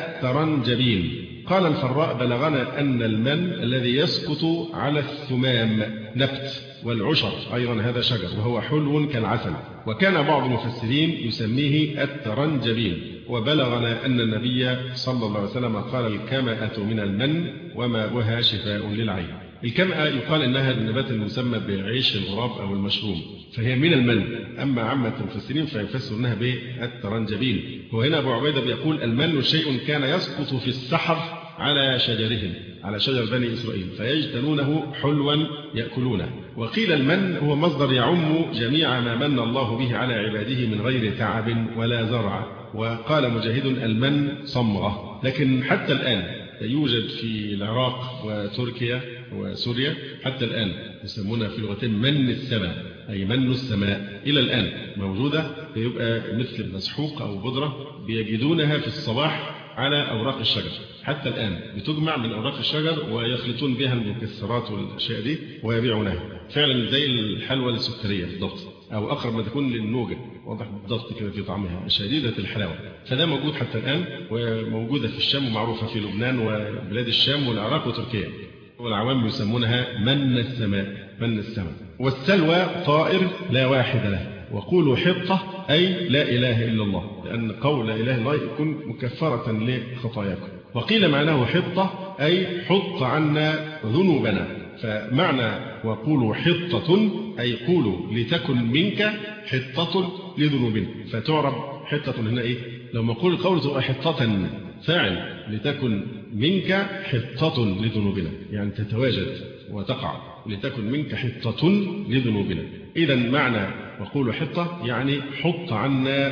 الترنجبيل. قال الفراء بلغنا أن المن الذي يسقط على الثمام نبت، والعشر أيضا هذا شجر وهو حلو كالعسل، وكان بعض المفسرين يسميه الترنجبيل. وبلغنا أن النبي صلى الله عليه وسلم قال الكمأة من المن وماؤها شفاء للعين. الكمأة يقال إنها النبات المسمى بعيش الغراب أو المشروم، فهي من المن. أما عامة المفسرين فيفسرونها بالترنجبيل. وهنا أبو عبيدة بيقول المن شيء كان يسقط في السحر على شجرهم، على شجر بني إسرائيل، فيجتنونه حلوا يأكلونه. وقيل المن هو مصدر يعم جميع ما من الله به على عباده من غير تعب ولا زرع. وقال مجاهد المن صمغة. لكن حتى الآن يوجد في العراق وتركيا وسوريا حتى الآن يسمونها في لغتين من السماء، أي من السماء، إلى الآن موجودة، يبقى مثل مسحوق أو بودرة بيجدونها في الصباح على أوراق الشجر، حتى الآن بتجمع من أوراق الشجر ويخلطون بها المكسرات والأشياء دي ويبيعونها، فعلا زي الحلوى السكرية بالضبط، أو أقرب ما تكون للنوجة، واضح بالضبط كده في طعمها شديدة الحلاوة. فده موجود حتى الآن، وموجودة في الشام ومعروفة في لبنان وبلاد الشام والعراق وتركيا، والعوام يسمونها من السماء، من السماء. والسلوى طائر لا واحد له. وقولوا حطة أي لا إله إلا الله، لأن قول لا إله إلا الله يكون مكفرة لخطاياكم. وقيل معناه حطة أي حط عنا ذنوبنا، فمعنى وقولوا حطة أي قولوا لتكن منك حطة لذنوبنا، فتعرب حطة هنا إيه؟ لو ما قول القول تبقى حطة فاعل لتكن منك حطة لذنوبنا، يعني تتواجد وتقع لتكن منك حطة لذنوبنا. إذا معنى وقولوا حطة يعني حط عنا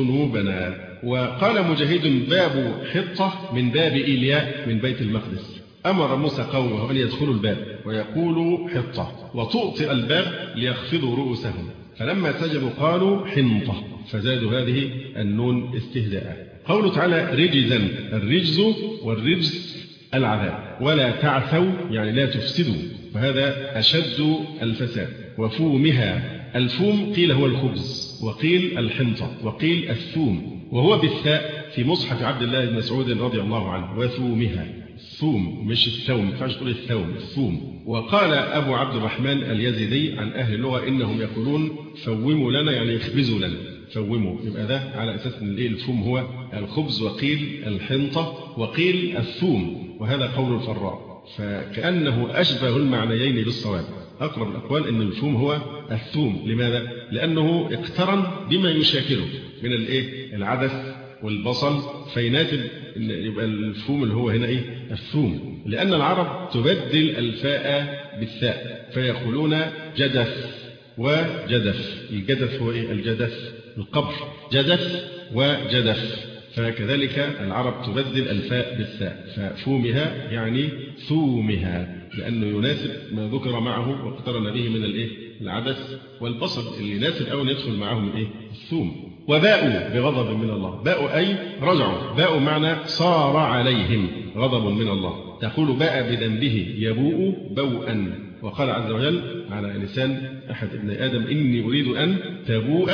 ذنوبنا. وقال مجاهد باب حطة من باب إيلياء من بيت المقدس، أمر موسى قومه أن يدخلوا الباب ويقولوا حطة وتؤطئ الباب ليخفضوا رؤوسهم، فلما سجدوا قالوا حنطة فزادوا هذه النون استهزاء. قوله تعالى رجزا، الرجز والرجز العذاب، ولا تعثوا يعني لا تفسدوا، وهذا أشد الفساد. وفومها، الفوم قيل هو الخبز وقيل الحنطة وقيل الثوم، وهو بالثاء في مصحف عبد الله بن مسعود رضي الله عنه، وثومها، الثوم مش الثوم، ما ينفعش تقول الثوم، الثوم. وقال أبو عبد الرحمن اليزيدي عن أهل اللغة إنهم يقولون فوموا لنا يعني اخبزوا لنا، فوموا، يبقى ده على أساس أن الفوم هو الخبز وقيل الحنطة وقيل الثوم، وهذا قول الفراء، فكأنه أشبه المعنيين بالصواب. أقرب الأقوال أن الفوم هو الثوم. لماذا؟ لأنه اقترن بما يشاكله من الإيه؟ العدس والبصل، فيناسب يبقى الفوم اللي هو هنا إيه؟ الثوم، لأن العرب تبدل الفاء بالثاء فيقولون جدث وجدف. الجدف هو إيه؟ الجدف القبر، جدف وجدف، فكذلك العرب تبدل الفاء بالثاء، ففومها يعني ثومها، لأنه يناسب ما ذكر معه واقترن به من الإيه؟ العدس والبصل، اللي يناسب أو يدخل معهم الإيه؟ الثوم. وباءوا بغضب من الله، باءوا أي رجعوا، باءوا معنى صار عليهم غضب من الله. تقول باء بذنبه يبوء بوءا، وقال عز وجل على لسان أحد ابن آدم إني أريد أن تبوء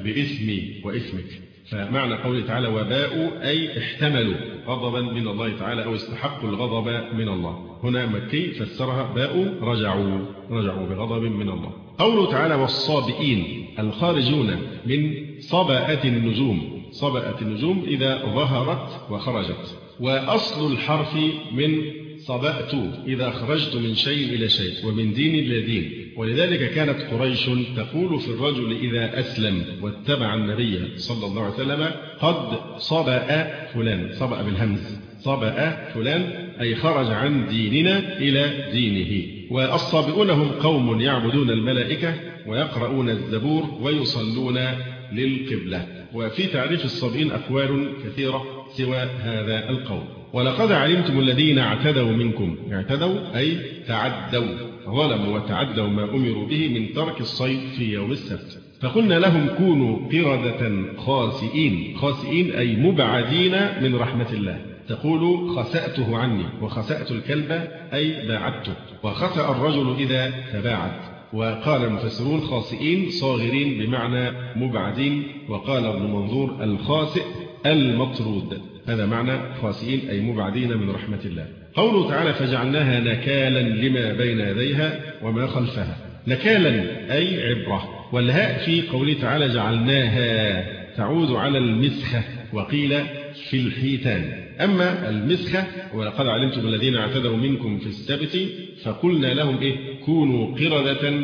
بإثمي وإثمك. فمعنى قوله تعالى وباءوا أي احتملوا غضبا من الله تعالى أو استحقوا الغضب من الله. هنا مكي فسرها باءوا رجعوا، رجعوا بغضب من الله. قوله تعالى والصابئين، الخارجون من صبأة النجوم، صبأة النجوم إذا ظهرت وخرجت. وأصل الحرف من صبأت إذا خرجت من شيء إلى شيء ومن دين إلى دين، ولذلك كانت قريش تقول في الرجل إذا أسلم واتبع النبي صلى الله عليه وسلم قد صبأ فلان، صبأ بالهمز، صبأ فلان أي خرج عن ديننا إلى دينه. والصابئون هم قوم يعبدون الملائكة ويقرؤون الزبور ويصلون للقبلة. وفي تعريف الصابئين أقوال كثيرة سوى هذا القول. ولقد علمتم الذين اعتدوا منكم، اعتدوا أي تعدوا، ظلموا وتعدوا ما أمروا به من ترك الصيد في يوم السبت، فقلنا لهم كونوا قردة خاسئين، خاسئين أي مبعدين من رحمة الله. تقول خسأته عني، وخسأت الكلب أي باعدته، وخسأ الرجل إذا تباعد. وقال المفسرون خاسئين صاغرين بمعنى مبعدين، وقال ابن منظور الخاسئ المطرود، هذا معنى خاسئين أي مبعدين من رحمة الله. قوله تعالى فجعلناها نكالا لما بين يديها وما خلفها، نكالا أي عبرة. والهاء في قوله تعالى جعلناها تعود على المسخة، وقيل في الحيتان. أما المسخة ولقد علمتم الذين اعتدوا منكم في السبت فقلنا لهم إيه؟ كونوا قردة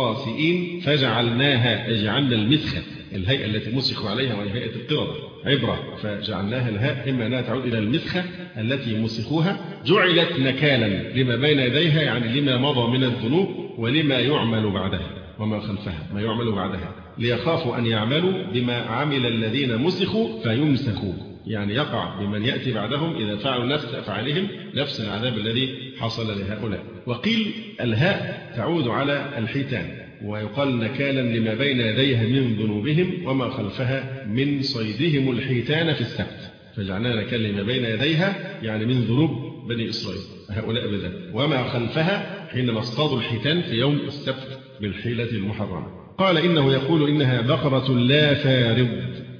خاسئين فجعلناها، جعلنا المسخة الهيئة التي مسخوا عليها وهي هيئة القردة عبرة، فجعلناها الهاء إما أنها تعود إلى المسخة التي مسخوها، جعلت نكالا لما بين يديها يعني لما مضى من الذنوب ولما يعمل بعدها وما خلفها، ما يعمل بعدها، ليخافوا أن يعملوا بما عمل الذين مسخوا فيمسخوا، يعني يقع بمن يأتي بعدهم إذا فعلوا نفس أفعالهم نفس العذاب الذي حصل لهؤلاء. وقيل الهاء تعود على الحيتان، ويقال نكالا لما بين يديها من ذنوبهم وما خلفها من صيدهم الحيتان في السبت، فجعلنا نكالا لما بين يديها يعني من ذنوب بني إسرائيل هؤلاء بذلك، وما خلفها حينما اصطادوا الحيتان في يوم السبت بالحيلة المحرمة. قال إنه يقول إنها بقرة لا فارض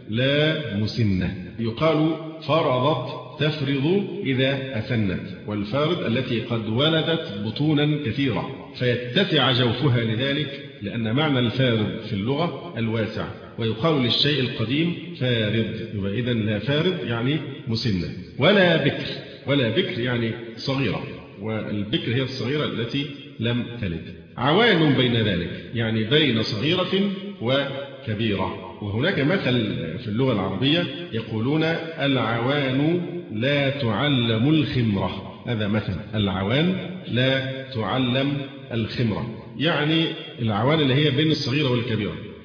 لا مسنة، يقال فرضت تفرض إذا أسنت، والفارض التي قد ولدت بطونا كثيرة فيتسع جوفها لذلك، لأن معنى الفارض في اللغة الواسع، ويقال للشيء القديم فارض، يبقى إذن لا فارض يعني مسنة. ولا بكر، ولا بكر يعني صغيرة، والبكر هي الصغيرة التي لم تلد. عوان بين ذلك يعني بين صغيرة وكبيرة. وهناك مثل في اللغة العربية يقولون العوان لا تعلم الخمرة، هذا مثل، العوان لا تعلم الخمرة، يعني العوان اللي هي بين الصغيرة والكبيرة،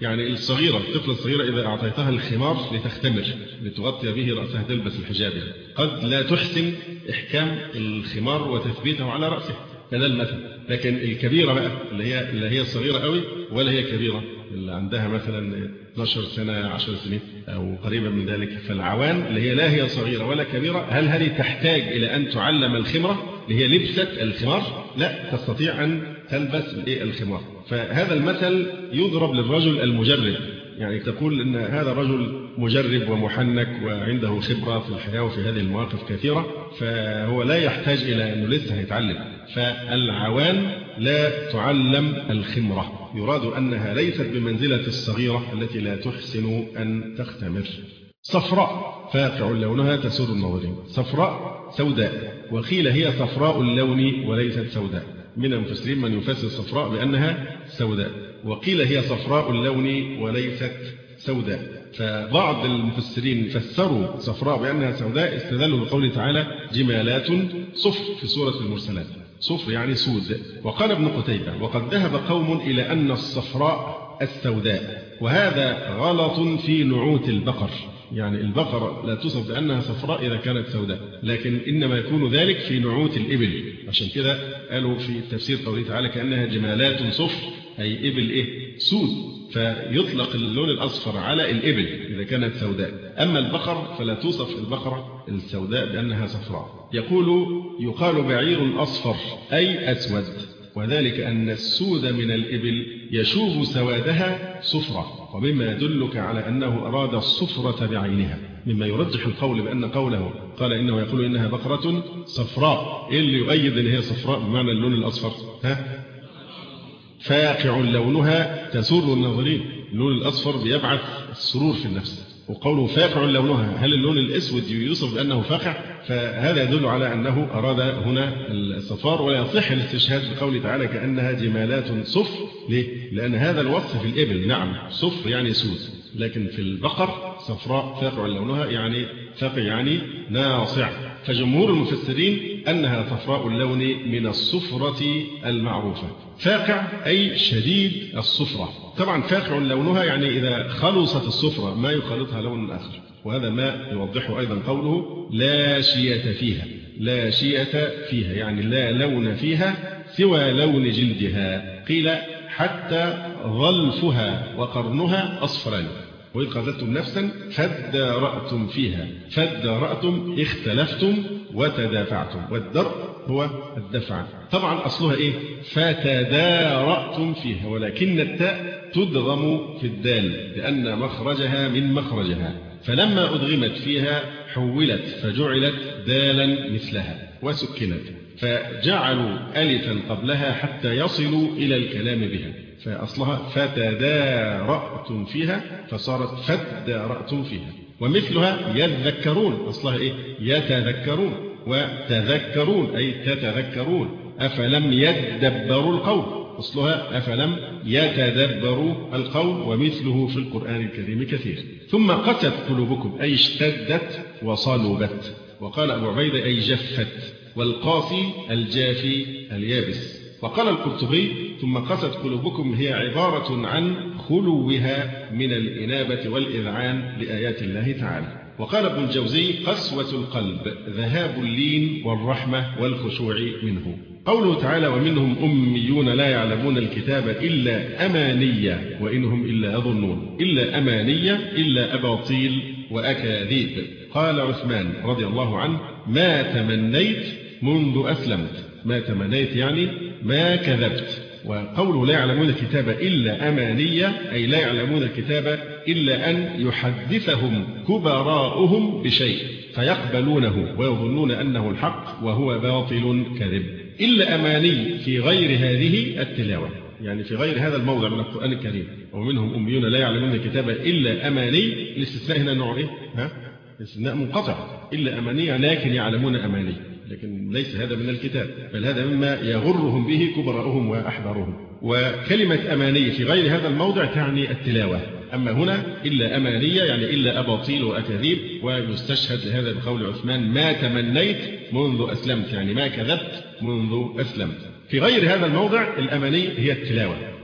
يعني الصغيرة، الطفلة الصغيرة إذا أعطيتها الخمار لتختمر لتغطي به رأسها تلبس الحجاب، قد لا تحسن إحكام الخمار وتثبيته على رأسها، هذا المثل. لكن الكبيرة بقى اللي هي اللي هي صغيرة قوي ولا هي كبيرة، اللي عندها مثلا اثناشر سنة عشر سنين أو قريبا من ذلك، فالعوان اللي هي لا هي صغيرة ولا كبيرة، هل هذه تحتاج إلى أن تعلم الخمرة اللي هي لبسة الخمار؟ لا، تستطيع أن تلبس الخمار. فهذا المثل يضرب للرجل المجرب، يعني تقول إن هذا رجل مجرب ومحنك وعنده خبرة في الحياة وفي هذه المواقف كثيرة، فهو لا يحتاج إلى أنه لسه هيتعلم. فالعوان لا تعلم الخمرة، يراد أنها ليست بمنزلة الصغيرة التي لا تحسن أن تختمر. صفراء فاقع لونها تسر الناظرين. صفراء سوداء، وقيل هي صفراء اللون وليست سوداء. من المفسرين من يفسر صفراء بأنها سوداء، وقيل هي صفراء اللون وليست سوداء. فبعض المفسرين فسروا صفراء بأنها سوداء، استدلوا بقوله تعالى جمالات صفر في سورة المرسلات، صفر يعني سود. وقال ابن قتيبة وقد ذهب قوم إلى أن الصفراء السوداء، وهذا غلط في نعوت البقر، يعني البقرة لا توصف بأنها صفراء إذا كانت سوداء، لكن إنما يكون ذلك في نعوت الإبل. عشان كده قالوا في تفسير قوله تعالى كأنها جمالات صفر، أي إبل إيه؟ سود، فيطلق اللون الأصفر على الإبل إذا كانت سوداء. أما البقر فلا توصف البقرة السوداء بأنها صفراء. يقول يقال بعير أصفر أي أسود، وذلك أن السود من الإبل يشوب سوادها صفرة، ومما يدلك على أنه أراد الصفرة بعينها، مما يرجح القول بأن قوله قال إنه يقول إنها بقرة صفراء. إيه اللي يؤيد أن هي صفراء بمعنى اللون الأصفر؟ ها؟ فاقع لونها تسر الناظرين، اللون الأصفر بيبعث السرور في النفس. وقوله فاقع لونها، هل اللون الأسود يوصف بأنه فاقع؟ فهذا يدل على أنه أراد هنا الصفار. ولا يصح الاستشهاد بقوله تعالى كأنها جمالات صفر. ليه؟ لأن هذا الوصف في الإبل نعم صفر يعني سود، لكن في البقر صفراء فاقع لونها يعني فاقع يعني ناصع. فجمهور المفسرين أنها صفراء اللون من الصفرة المعروفة. فاقع أي شديد الصفرة. طبعا فاقع لونها يعني إذا خلصت الصفرة ما يخلطها لون آخر، وهذا ما يوضحه أيضا قوله لا شية فيها. لا شية فيها يعني لا لون فيها سوى لون جلدها. قيل حتى ظلفها وقرنها أصفران. وإذ قتلتم نفسا فادارأتم فيها. فادارأتم اختلفتم وتدافعتم، والدرء هو الدفع. طبعا أصلها إيه؟ فتدارأتم فيها، ولكن التاء تدغم في الدال لأن مخرجها من مخرجها، فلما أدغمت فيها حولت فجعلت دالا مثلها وسكنت، فجعلوا ألفا قبلها حتى يصلوا إلى الكلام بها، فأصلها فتدارأتم فيها فصارت فدارأتم فيها. ومثلها يذكرون، أصلها إيه؟ يتذكرون، وتذكرون أي تتذكرون. أفلم يدبروا القول، أصلها أفلم يتدبروا القول، ومثله في القرآن الكريم كثير. ثم قست قلوبكم أي اشتدت وصلبت. وقال أبو عبيدة أي جفت، والقاسي الجافي اليابس. وقال القرطبي ثم قست قلوبكم هي عبارة عن خلوها من الإنابة والإذعان لآيات الله تعالى. وقال ابن الجوزي قسوة القلب ذهاب اللين والرحمة والخشوع منه. قوله تعالى ومنهم أميون لا يعلمون الكتاب إلا أمانية وإنهم إلا يظنون. إلا أمانية إلا أباطيل وأكاذيب. قال عثمان رضي الله عنه ما تمنيت منذ أسلمت. ما تمنيت يعني ما كذبت. وقوله لا يعلمون الكتاب إلا أمانية أي لا يعلمون الكتاب إلا أن يحدثهم كبراؤهم بشيء فيقبلونه ويظنون أنه الحق وهو باطل كذب. إلا أماني في غير هذه التلاوة، يعني في غير هذا الموضع من القرآن الكريم. ومنهم أميون لا يعلمون الكتاب إلا أماني. الاستثناء هنا نوع إيه؟ ها؟ استثناء منقطع. إلا أماني لكن يعلمون أماني، لكن ليس هذا من الكتاب، بل هذا مما يغرهم به كبراؤهم وأحبارهم. وكلمة أماني في غير هذا الموضع تعني التلاوة، أما هنا إلا أمانية يعني إلا أباطيل وأكاذيب. ويستشهد لهذا بقول عثمان ما تمنيت منذ أسلمت، يعني ما كذبت منذ أسلمت. في غير هذا الموضع الأماني هي التلاوة،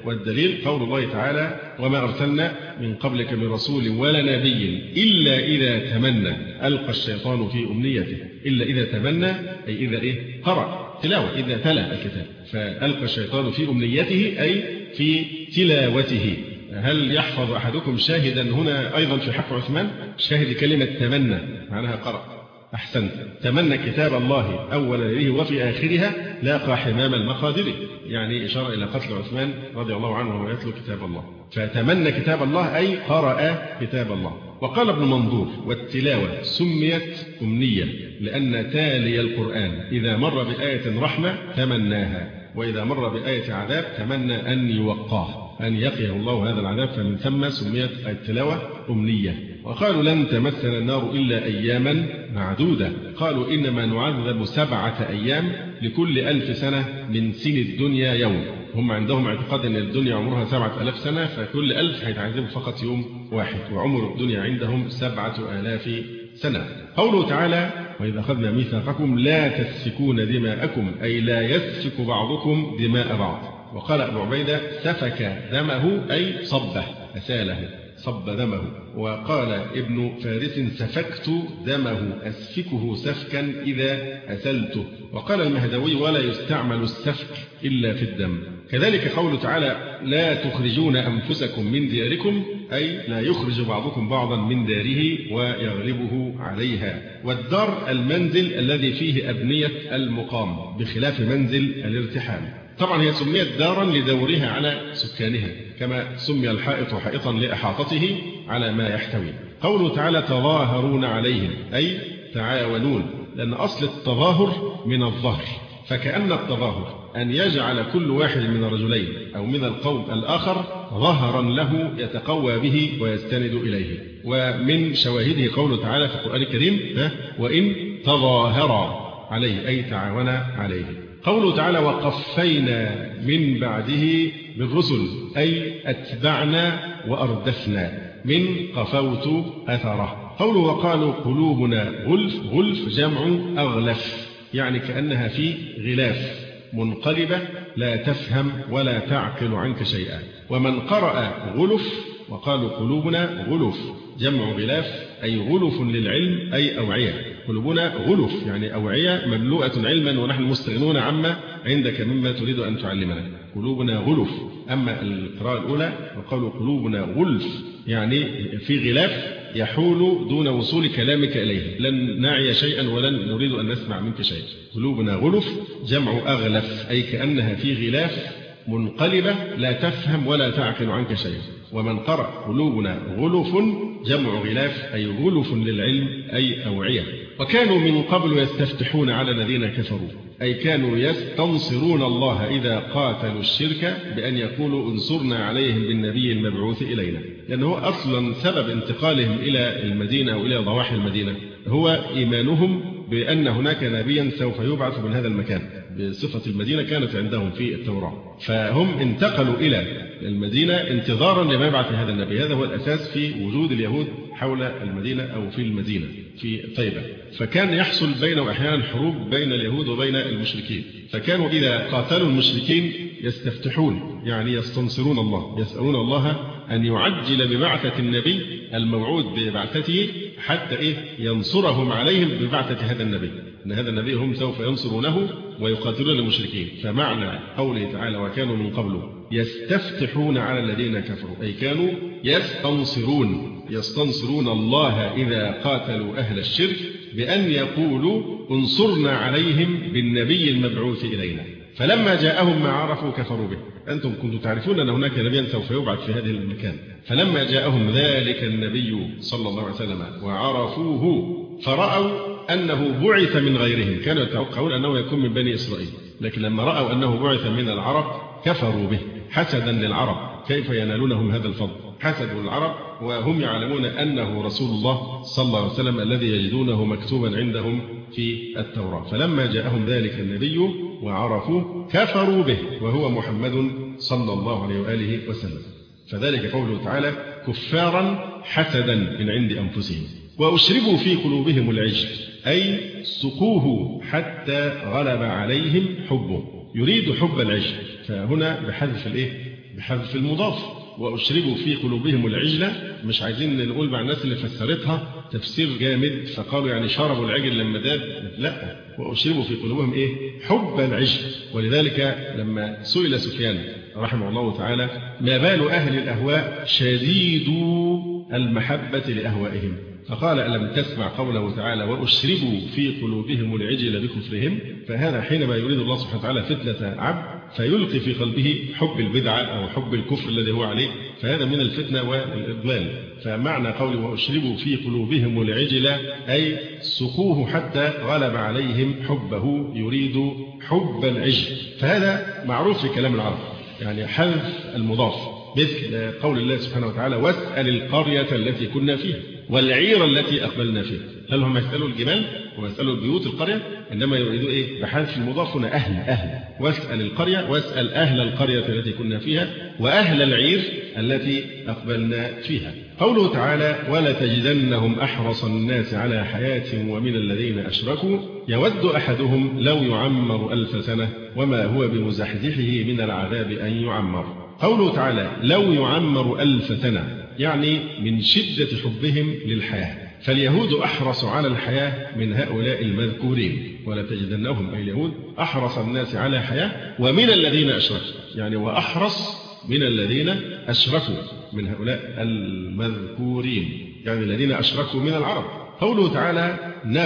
والدليل قول الله تعالى وما أرسلنا من قبلك من رسول ولا نبي إلا إذا تمنى ألقى الشيطان في أمنيته. إلا إذا تمنى أي إذا إيه قرأ تلاوة، إذا تلا الكتاب. فألقى الشيطان في أمنيته أي في تلاوته. هل يحفظ أحدكم شاهدا هنا أيضا في حق عثمان؟ شاهد كلمة تمنى معناها قرأ. أحسنت. تمنى كتاب الله أول ليله وفي آخرها لاقى حمام المقادير، يعني إشارة إلى قتل عثمان رضي الله عنه وهو يتلو كتاب الله. فتمنى كتاب الله أي قرأ كتاب الله. وقال ابن منظور والتلاوة سميت أمنية لأن تالي القرآن إذا مر بآية رحمة تمناها، وإذا مر بآية عذاب تمنى أن يوقاه، أن يقيه الله هذا العذاب، فمن ثم سميت التلاوة أمنية. وقالوا لن تمسنا النار إلا أياما معدودة، قالوا إنما نعذب سبعة أيام لكل ألف سنة من سن الدنيا يوم. هم عندهم اعتقاد أن الدنيا عمرها سبعة ألاف سنة، فكل ألف هيتعذبوا فقط يوم واحد، وعمر الدنيا عندهم سبعة آلاف سنة. قوله تعالى وإذا أخذنا ميثاقكم لا تسفكون دماءكم أي لا يسفك بعضكم دماء بعض. وقال أبو عبيدة سفك دمه أي صبه أساله، صب دمه. وقال ابن فارس سفكت دمه أسفكه سفكا إذا أسلته. وقال المهدوي ولا يستعمل السفك إلا في الدم. كذلك قوله تعالى لا تخرجون أنفسكم من دياركم أي لا يخرج بعضكم بعضا من داره ويغلبه عليها. والدار المنزل الذي فيه أبنية المقام بخلاف منزل الارتحال. طبعا هي سميت دارا لدورها على سكانها، كما سمي الحائط حائطا لإحاطته على ما يحتوي. قوله تعالى تظاهرون عليهم أي تعاونون، لأن أصل التظاهر من الظهر، فكأن التظاهر أن يجعل كل واحد من الرجلين أو من القوم الآخر ظهرا له يتقوى به ويستند إليه. ومن شواهده قوله تعالى في القرآن الكريم وإن تظاهرا عليه أي تعاون عليه. قوله تعالى وقفينا من بعده بالرسل أي أتبعنا وأردفنا من قفوت أثره. قوله وقالوا قلوبنا غلف، غلف جمع أغلف، يعني كأنها في غلاف منقلبة لا تفهم ولا تعقل عنك شيئا. ومن قرأ غلف وقالوا قلوبنا غلف جمع غلاف أي غلف للعلم أي أوعية. قلوبنا غلف يعني أوعية مملوءة علما ونحن مستغنون عما عندك مما تريد أن تعلمنا. قلوبنا غلف. أما القراءة الأولى وقالوا قلوبنا غلف يعني في غلاف يحول دون وصول كلامك إليه، لن نعي شيئا ولن نريد أن نسمع منك شيء. قلوبنا غلف جمع أغلف أي كأنها في غلاف منقلبة لا تفهم ولا تعقل عنك شيء. ومن قرأ قلوبنا غلف جمع غلاف أي غلف للعلم أي أوعية. وكانوا من قبل يستفتحون على الذين كفروا أي كانوا يستنصرون الله إذا قاتلوا الشرك بأن يقولوا انصرنا عليهم بالنبي المبعوث إلينا، لأنه أصلا سبب انتقالهم إلى المدينة أو إلى ضواحي المدينة هو إيمانهم بأن هناك نبيا سوف يبعث من هذا المكان بصفة المدينة كانت عندهم في التوراة، فهم انتقلوا إلى المدينة انتظارا لما يبعث هذا النبي. هذا هو الأساس في وجود اليهود حول المدينة أو في المدينة في طيبة. فكان يحصل بينهم أحيانا حروب بين اليهود وبين المشركين، فكانوا إذا قاتلوا المشركين يستفتحون يعني يستنصرون الله، يسألون الله أن يعجل ببعثة النبي الموعود ببعثته حتى إيه ينصرهم عليهم ببعثة هذا النبي، أن هذا النبي هم سوف ينصرونه ويقاتلون المشركين. فمعنى قوله تعالى وكانوا من قبل يستفتحون على الذين كفروا أي كانوا يستنصرون يستنصرون الله إذا قاتلوا أهل الشرك بأن يقولوا انصرنا عليهم بالنبي المبعوث إلينا. فلما جاءهم ما عرفوا كفروا به. أنتم كنتم تعرفون أن هناك نبيا سوف يبعث في هذه المكان، فلما جاءهم ذلك النبي صلى الله عليه وسلم وعرفوه فرأوا أنه بعث من غيرهم، كانوا يتوقعون أنه يكون من بني إسرائيل، لكن لما رأوا أنه بعث من العرب كفروا به حسدا للعرب. كيف ينالونهم هذا الفضل؟ حسدوا العرب وهم يعلمون أنه رسول الله صلى الله عليه وسلم الذي يجدونه مكتوبا عندهم في التوراة. فلما جاءهم ذلك النبي وعرفوه كفروا به وهو محمد صلى الله عليه وآله وسلم. فذلك قوله تعالى كفارا حسدا من عند أنفسهم وأشربوا في قلوبهم العجل أي سقوه حتى غلب عليهم حبه، يريد حب العجل. فهنا بحذف الإيه؟ بحذف المضاف. وأشربوا في قلوبهم العجلة، مش عايزين نقول مع الناس اللي فسرتها تفسير جامد فقالوا يعني شربوا العجل لما داب، لا، وأشربوا في قلوبهم إيه؟ حب العجل. ولذلك لما سئل سفيان رحمه الله تعالى ما بال أهل الأهواء شديدو المحبة لأهوائهم، فقال ألم تسمع قوله تعالى وأشربوا في قلوبهم العجل بكفرهم؟ فهذا حينما يريد الله سبحانه وتعالى فتنة عبد فيلقي في قلبه حب البدعة أو حب الكفر الذي هو عليه، فهذا من الفتنة والإضلال. فمعنى قوله وأشربوا في قلوبهم العجل أي سقوه حتى غلب عليهم حبه، يريد حب العجل. فهذا معروف في كلام العرب، يعني حذف المضاف، مثل قول الله سبحانه وتعالى واسأل القرية التي كنا فيها والعير التي أقبلنا فيها. هل هم يسألوا الجبال ويسألوا البيوت القرية؟ إنما يريدوا إيه؟ بحذف المضاف هنا أهل أهل واسأل القرية، واسأل أهل القرية التي كنا فيها وأهل العير التي أقبلنا فيها. قوله تعالى ولتجدنهم أحرص الناس على حياة ومن الذين أشركوا يود أحدهم لو يعمر ألف سنة وما هو بمزحزحه من العذاب أن يعمر. قوله تعالى لو يعمر ألف سنة يعني من شدة حبهم للحياة، فاليهود أحرص على الحياة من هؤلاء المذكورين، ولا تجدنهم أي اليهود أحرص الناس على حياة ومن الذين أشركوا، يعني وأحرص من الذين أشركوا من هؤلاء المذكورين، يعني الذين أشركوا من العرب. قوله تعالى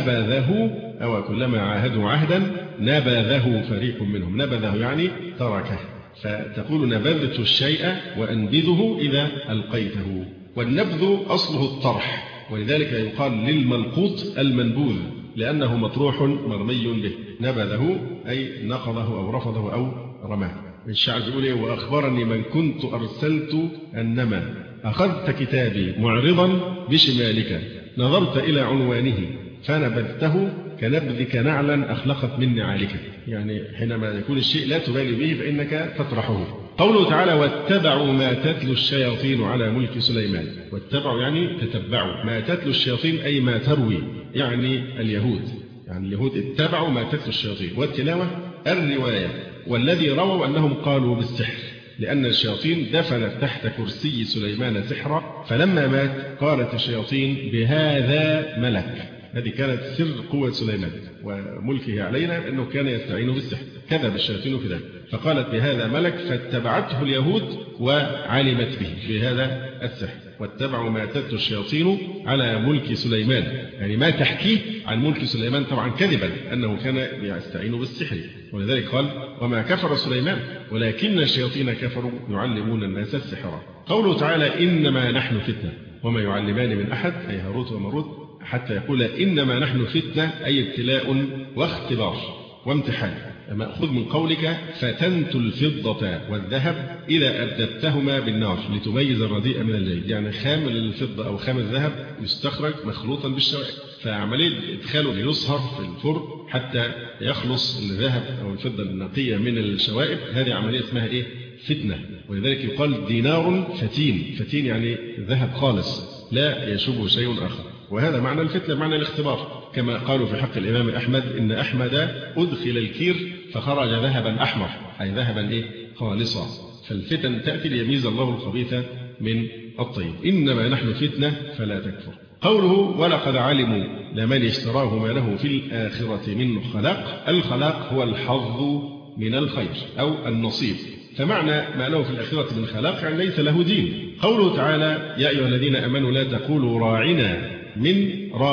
نبذه أو كلما عاهدوا عهدا نبذه فريق منهم، نبذه يعني تركه، فتقول نبذت الشيء وأنبذه إذا ألقيته. والنبذ أصله الطرح، ولذلك يقال للملقوط المنبوذ لأنه مطروح مرمي به. نبذه أي نقضه أو رفضه أو رماه. الشعر يقول إيه وأخبرني من كنت أرسلت أنما أخذت كتابي معرضا بشمالك نظرت إلى عنوانه فنبذته كنبذك نعلا أخلقت من نعالك، يعني حينما يكون الشيء لا تبالي به فإنك تطرحه. قوله تعالى واتبعوا ما تتلو الشياطين على ملك سليمان، واتبعوا يعني تتبعوا، ما تتلو الشياطين أي ما تروي، يعني اليهود، يعني اليهود اتبعوا ما تتلو الشياطين، والتلاوة الرواية. والذي رووا أنهم قالوا بالسحر لأن الشياطين دفنت تحت كرسي سليمان سحرا، فلما مات قالت الشياطين بهذا ملك. هذه كانت سر قوة سليمان وملكه علينا أنه كان يستعين بالسحر، كذب الشياطين في ذلك، فقالت بهذا ملك فاتبعته اليهود وعلمت به بهذا السحر. واتبعوا ما تتلو الشياطين على ملك سليمان، يعني ما تحكيه عن ملك سليمان طبعا كذبا أنه كان يستعين بالسحر، ولذلك قال وما كفر سليمان ولكن الشياطين كفروا يعلمون الناس السحر. قوله تعالى إنما نحن فتنة وما يعلمان من أحد أي هاروت وماروت حتى يقول إنما نحن فتنة أي ابتلاء واختبار وامتحان، مأخوذ من قولك فتنت الفضة والذهب إذا أبددتهما بالنار لتميز الرديء من الجيد، يعني خام الفضة أو خام الذهب يستخرج مخلوطا بالشوائب، فعملية إدخاله ليصهر في الفرن حتى يخلص الذهب أو الفضة النقية من الشوائب، هذه عملية اسمها إيه؟ فتنة. ولذلك يقال دينار فتين، فتين يعني ذهب خالص لا يشبه شيء آخر، وهذا معنى الفتنة معنى الاختبار، كما قالوا في حق الإمام أحمد إن أحمد أدخل الكير فخرج ذهبا أحمر أي ذهبا إيه؟ خالصا. فالفتن تأتي ليميز الله الخبيث من الطيب. إنما نحن فتنة فلا تكفر. قوله ولقد علموا لمن اشتراه ما له في الآخرة من خلاق، الخلاق هو الحظ من الخير أو النصيب، فمعنى ما له في الآخرة من خلاق يعني ليس له دين. قوله تعالى يا أيها الذين آمنوا لا تقولوا راعنا من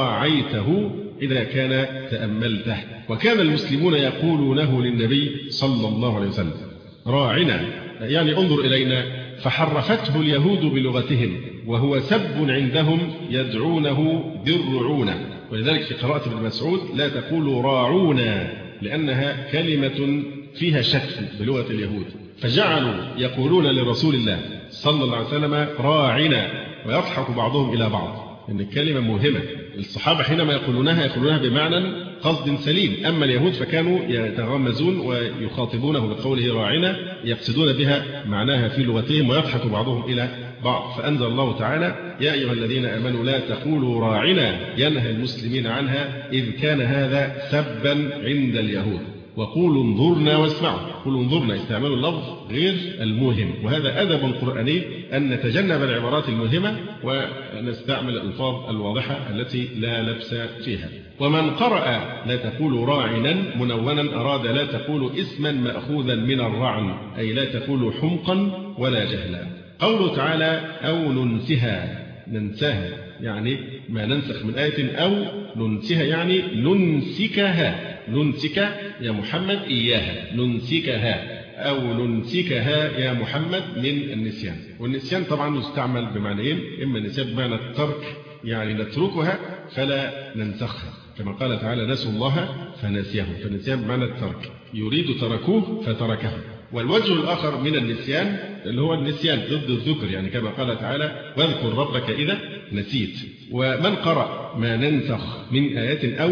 راعيته إذا كان تأملته، وكان المسلمون يقولونه للنبي صلى الله عليه وسلم راعنا يعني انظر إلينا، فحرفته اليهود بلغتهم وهو سب عندهم يدعونه بالرعونة. ولذلك في قراءة ابن مسعود لا تقولوا راعونا لأنها كلمة فيها شك بلغة اليهود، فجعلوا يقولون لرسول الله صلى الله عليه وسلم راعنا ويضحك بعضهم إلى بعض، إن الكلمة مهمة. الصحابة حينما يقولونها يقولونها بمعنى قصد سليم، أما اليهود فكانوا يتغمزون ويخاطبونه بقوله راعنا يقصدون بها معناها في لغتهم ويضحك بعضهم إلى بعض. فأنزل الله تعالى يا أيها الذين آمنوا لا تقولوا راعنا ينهى المسلمين عنها إذ كان هذا سبا عند اليهود. وقولوا انظرنا واسمعوا. قولوا انظرنا استعمال اللفظ غير الموهم، وهذا أدب قرآني أن نتجنب العبارات الموهمة ونستعمل الألفاظ الواضحة التي لا لبس فيها. ومن قرأ لا تقولوا راعنا منونا أراد لا تقولوا اسما مأخوذا من الرعن، أي لا تقولوا حمقا ولا جهلا. قوله تعالى أو ننسها، ننساها يعني ما ننسخ من آية، أو ننسها يعني ننسكها، ننسك يا محمد إياها، ننسكها أو ننسكها يا محمد من النسيان. والنسيان طبعا يستعمل بمعنيين، إما النسيان بمعنى الترك يعني نتركها فلا ننسخها، كما قال تعالى نسوا الله فنسيهم، فالنسيان بمعنى الترك، يريد تركوه فتركه. والوجه الآخر من النسيان اللي هو النسيان ضد الذكر، يعني كما قال تعالى واذكر ربك إذا نسيت. ومن قرأ ما ننسخ من آية أو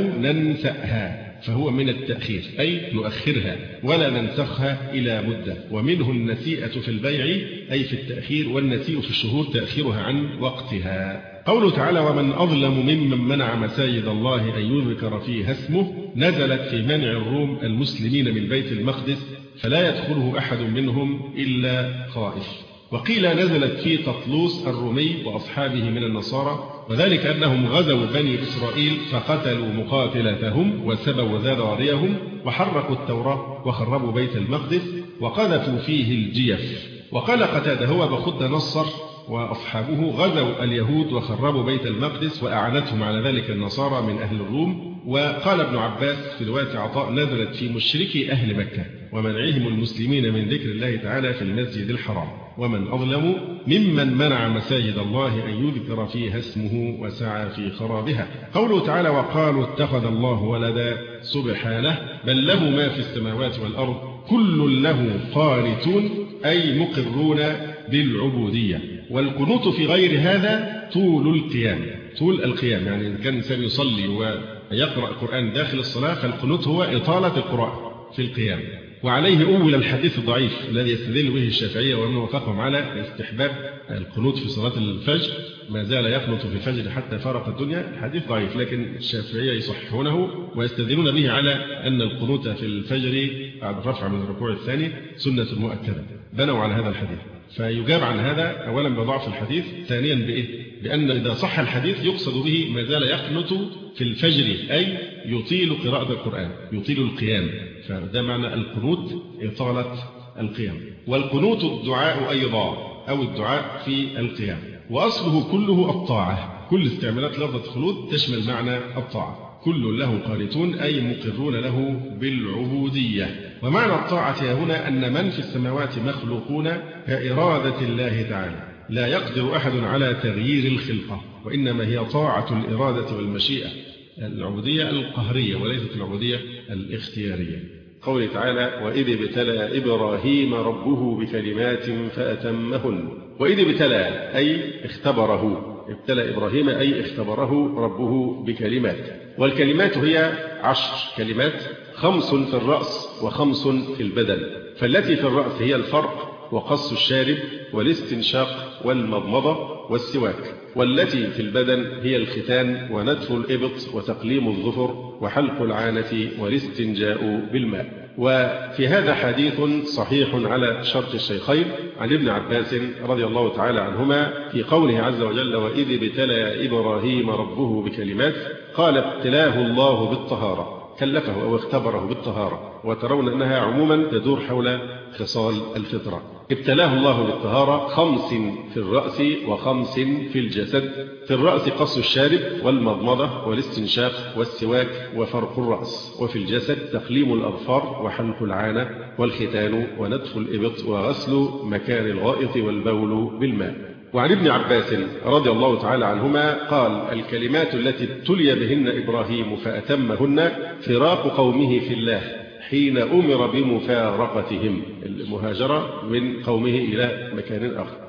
ننسأها فهو من التأخير، أي نؤخرها ولا ننسخها إلى مدة. ومنه النسيئة في البيع أي في التأخير، والنسيء في الشهور تأخيرها عن وقتها. قوله تعالى ومن أظلم ممن منع مساجد الله أن يذكر فيها اسمه، نزلت في منع الروم المسلمين من بيت المقدس فلا يدخله أحد منهم إلا خائف. وقيل نزلت في تطلوس الرومي وأصحابه من النصارى، وذلك أنهم غزوا بني إسرائيل فقتلوا مقاتلتهم وسبوا ذراريهم وحرقوا التوراة وخربوا بيت المقدس وقذفوا فيه الجيف. وقال قتادة هو بخد نصر وأصحابه غزوا اليهود وخربوا بيت المقدس وأعانتهم على ذلك النصارى من أهل الروم. وقال ابن عباس في رواية عطاء نزلت في مشركي أهل مكة ومنعهم المسلمين من ذكر الله تعالى في المسجد الحرام. ومن أظلم ممن منع مساجد الله أن يذكر فيها اسمه وسعى في خرابها. قوله تعالى وقالوا اتخذ الله ولدا، سبحانه بل له ما في السماوات والأرض كل له قانتون أي مقرون بالعبودية. والقنوت في غير هذا طول القيام، طول القيام يعني إذا كان الإنسان يصلي ويقرأ القرآن داخل الصلاة فالقنوت هو إطالة القراءة في القيام. وعليه أول الحديث الضعيف الذي يستدل به الشافعية ومن وافقهم على استحباب القنوت في صلاة الفجر، ما زال يقنط في الفجر حتى فارق الدنيا. الحديث ضعيف لكن الشافعية يصححونه ويستدلون به على أن القنوت في الفجر بعد الرفع من الركوع الثاني سنة مؤكدة، بنوا على هذا الحديث. فيجاب عن هذا أولا بضعف الحديث، ثانيا بإيه؟ بأن إذا صح الحديث يقصد به ما زال يقنط في الفجر أي يطيل قراءة القرآن، يطيل القيام، فده معنى القنوت إطالة القيام. والقنوت الدعاء أيضا أو الدعاء في القيام، وأصله كله الطاعة. كل استعمالات لفظة خلود تشمل معنى الطاعة. كل له قانتون أي مقرون له بالعبودية. ومعنى الطاعة هنا أن من في السماوات مخلوقون كإرادة الله تعالى، لا يقدر أحد على تغيير الخلقة، وإنما هي طاعة الإرادة والمشيئة، العبودية القهرية وليست العبودية الاختيارية. قوله تعالى وإذ ابتلى إبراهيم ربه بكلمات فأتمهن. وإذ ابتلى أي اختبره، ابتلى إبراهيم أي اختبره ربه بكلمات. والكلمات هي عشر كلمات، خمس في الرأس وخمس في البدن. فالتي في الرأس هي الفرق وقص الشارب والاستنشاق والمضمضة والسواك، والتي في البدن هي الختان ونتف الإبط وتقليم الظفر وحلق العانة والاستنجاء بالماء. وفي هذا حديث صحيح على شرط الشيخين عن ابن عباس رضي الله تعالى عنهما في قوله عز وجل وإذ ابتلى إبراهيم ربه بكلمات، قال ابتلاه الله بالطهارة، كلفه أو اختبره بالطهارة، وترون أنها عموما تدور حول خصال الفطرة. ابتلاه الله بالطهارة، خمس في الرأس وخمس في الجسد. في الرأس قص الشارب والمضمضة والاستنشاق والسواك وفرق الرأس، وفي الجسد تقليم الأظفار وحلق العانة والختان ونتف الإبط وغسل مكان الغائط والبول بالماء. وعن ابن عباس رضي الله تعالى عنهما قال الكلمات التي ابتلي بهن إبراهيم فأتمهن فراق قومه في الله حين أمر بمفارقتهم، المهاجرة من قومه إلى مكان آخر،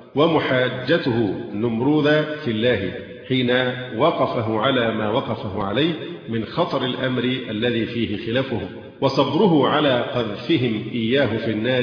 ومحاجته نمروذ في الله حين وقفه على ما وقفه عليه من خطر الأمر الذي فيه خلافه، وصبره على قذفهم إياه في النار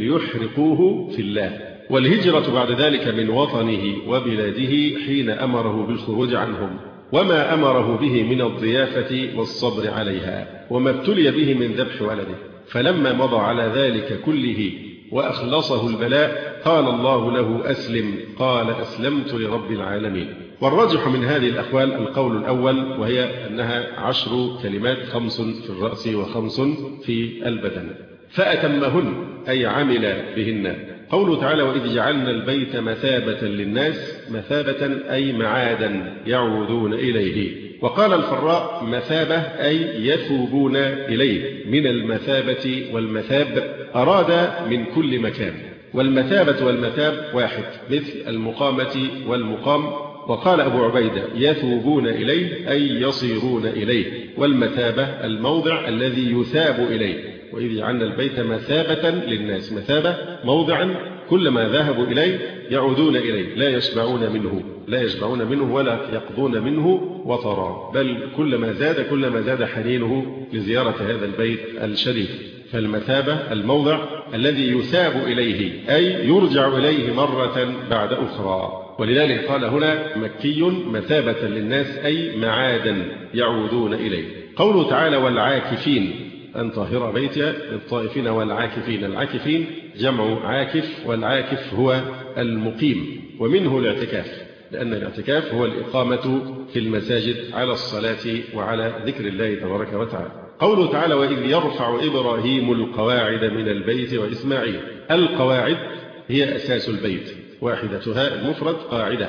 ليحرقوه في الله، والهجرة بعد ذلك من وطنه وبلاده حين أمره بالخروج عنهم، وما أمره به من الضيافة والصبر عليها، وما ابتلي به من ذبح ولده. فلما مضى على ذلك كله وأخلصه البلاء قال الله له أسلم، قال أسلمت لرب العالمين. والراجح من هذه الأقوال القول الأول، وهي أنها عشر كلمات، خمس في الرأس وخمس في البدن، فأتمهن أي عمل بهن. قوله تعالى وإذ جعلنا البيت مثابة للناس، مثابة أي معادا يعودون إليه. وقال الفراء مثابة أي يثوبون إليه، من المثابة والمثاب أراد من كل مكان، والمثابة والمثاب واحد، مثل المقامة والمقام. وقال أبو عبيدة يثوبون إليه أي يصيرون إليه، والمثابة الموضع الذي يثاب إليه. وإذ جعلنا البيت مثابة للناس، مثابة موضعا كلما ذهبوا إليه يعودون إليه، لا يشبعون منه لا يشبعون منه ولا يقضون منه وطرا، بل كلما زاد كلما زاد حنينه لزيارة هذا البيت الشريف. فالمثابة الموضع الذي يثاب إليه أي يرجع إليه مرة بعد أخرى. ولذلك قال هنا مكي مثابة للناس أي معادا يعودون إليه. قوله تعالى والعاكفين أن طهر بيتي للطائفين والعاكفين. العاكفين جمع عاكف، والعاكف هو المقيم، ومنه الاعتكاف، لأن الاعتكاف هو الإقامة في المساجد على الصلاة وعلى ذكر الله تبارك وتعالى. قوله تعالى وإذ يرفع إبراهيم القواعد من البيت وإسماعيل. القواعد هي أساس البيت، واحدتها المفرد قاعدة،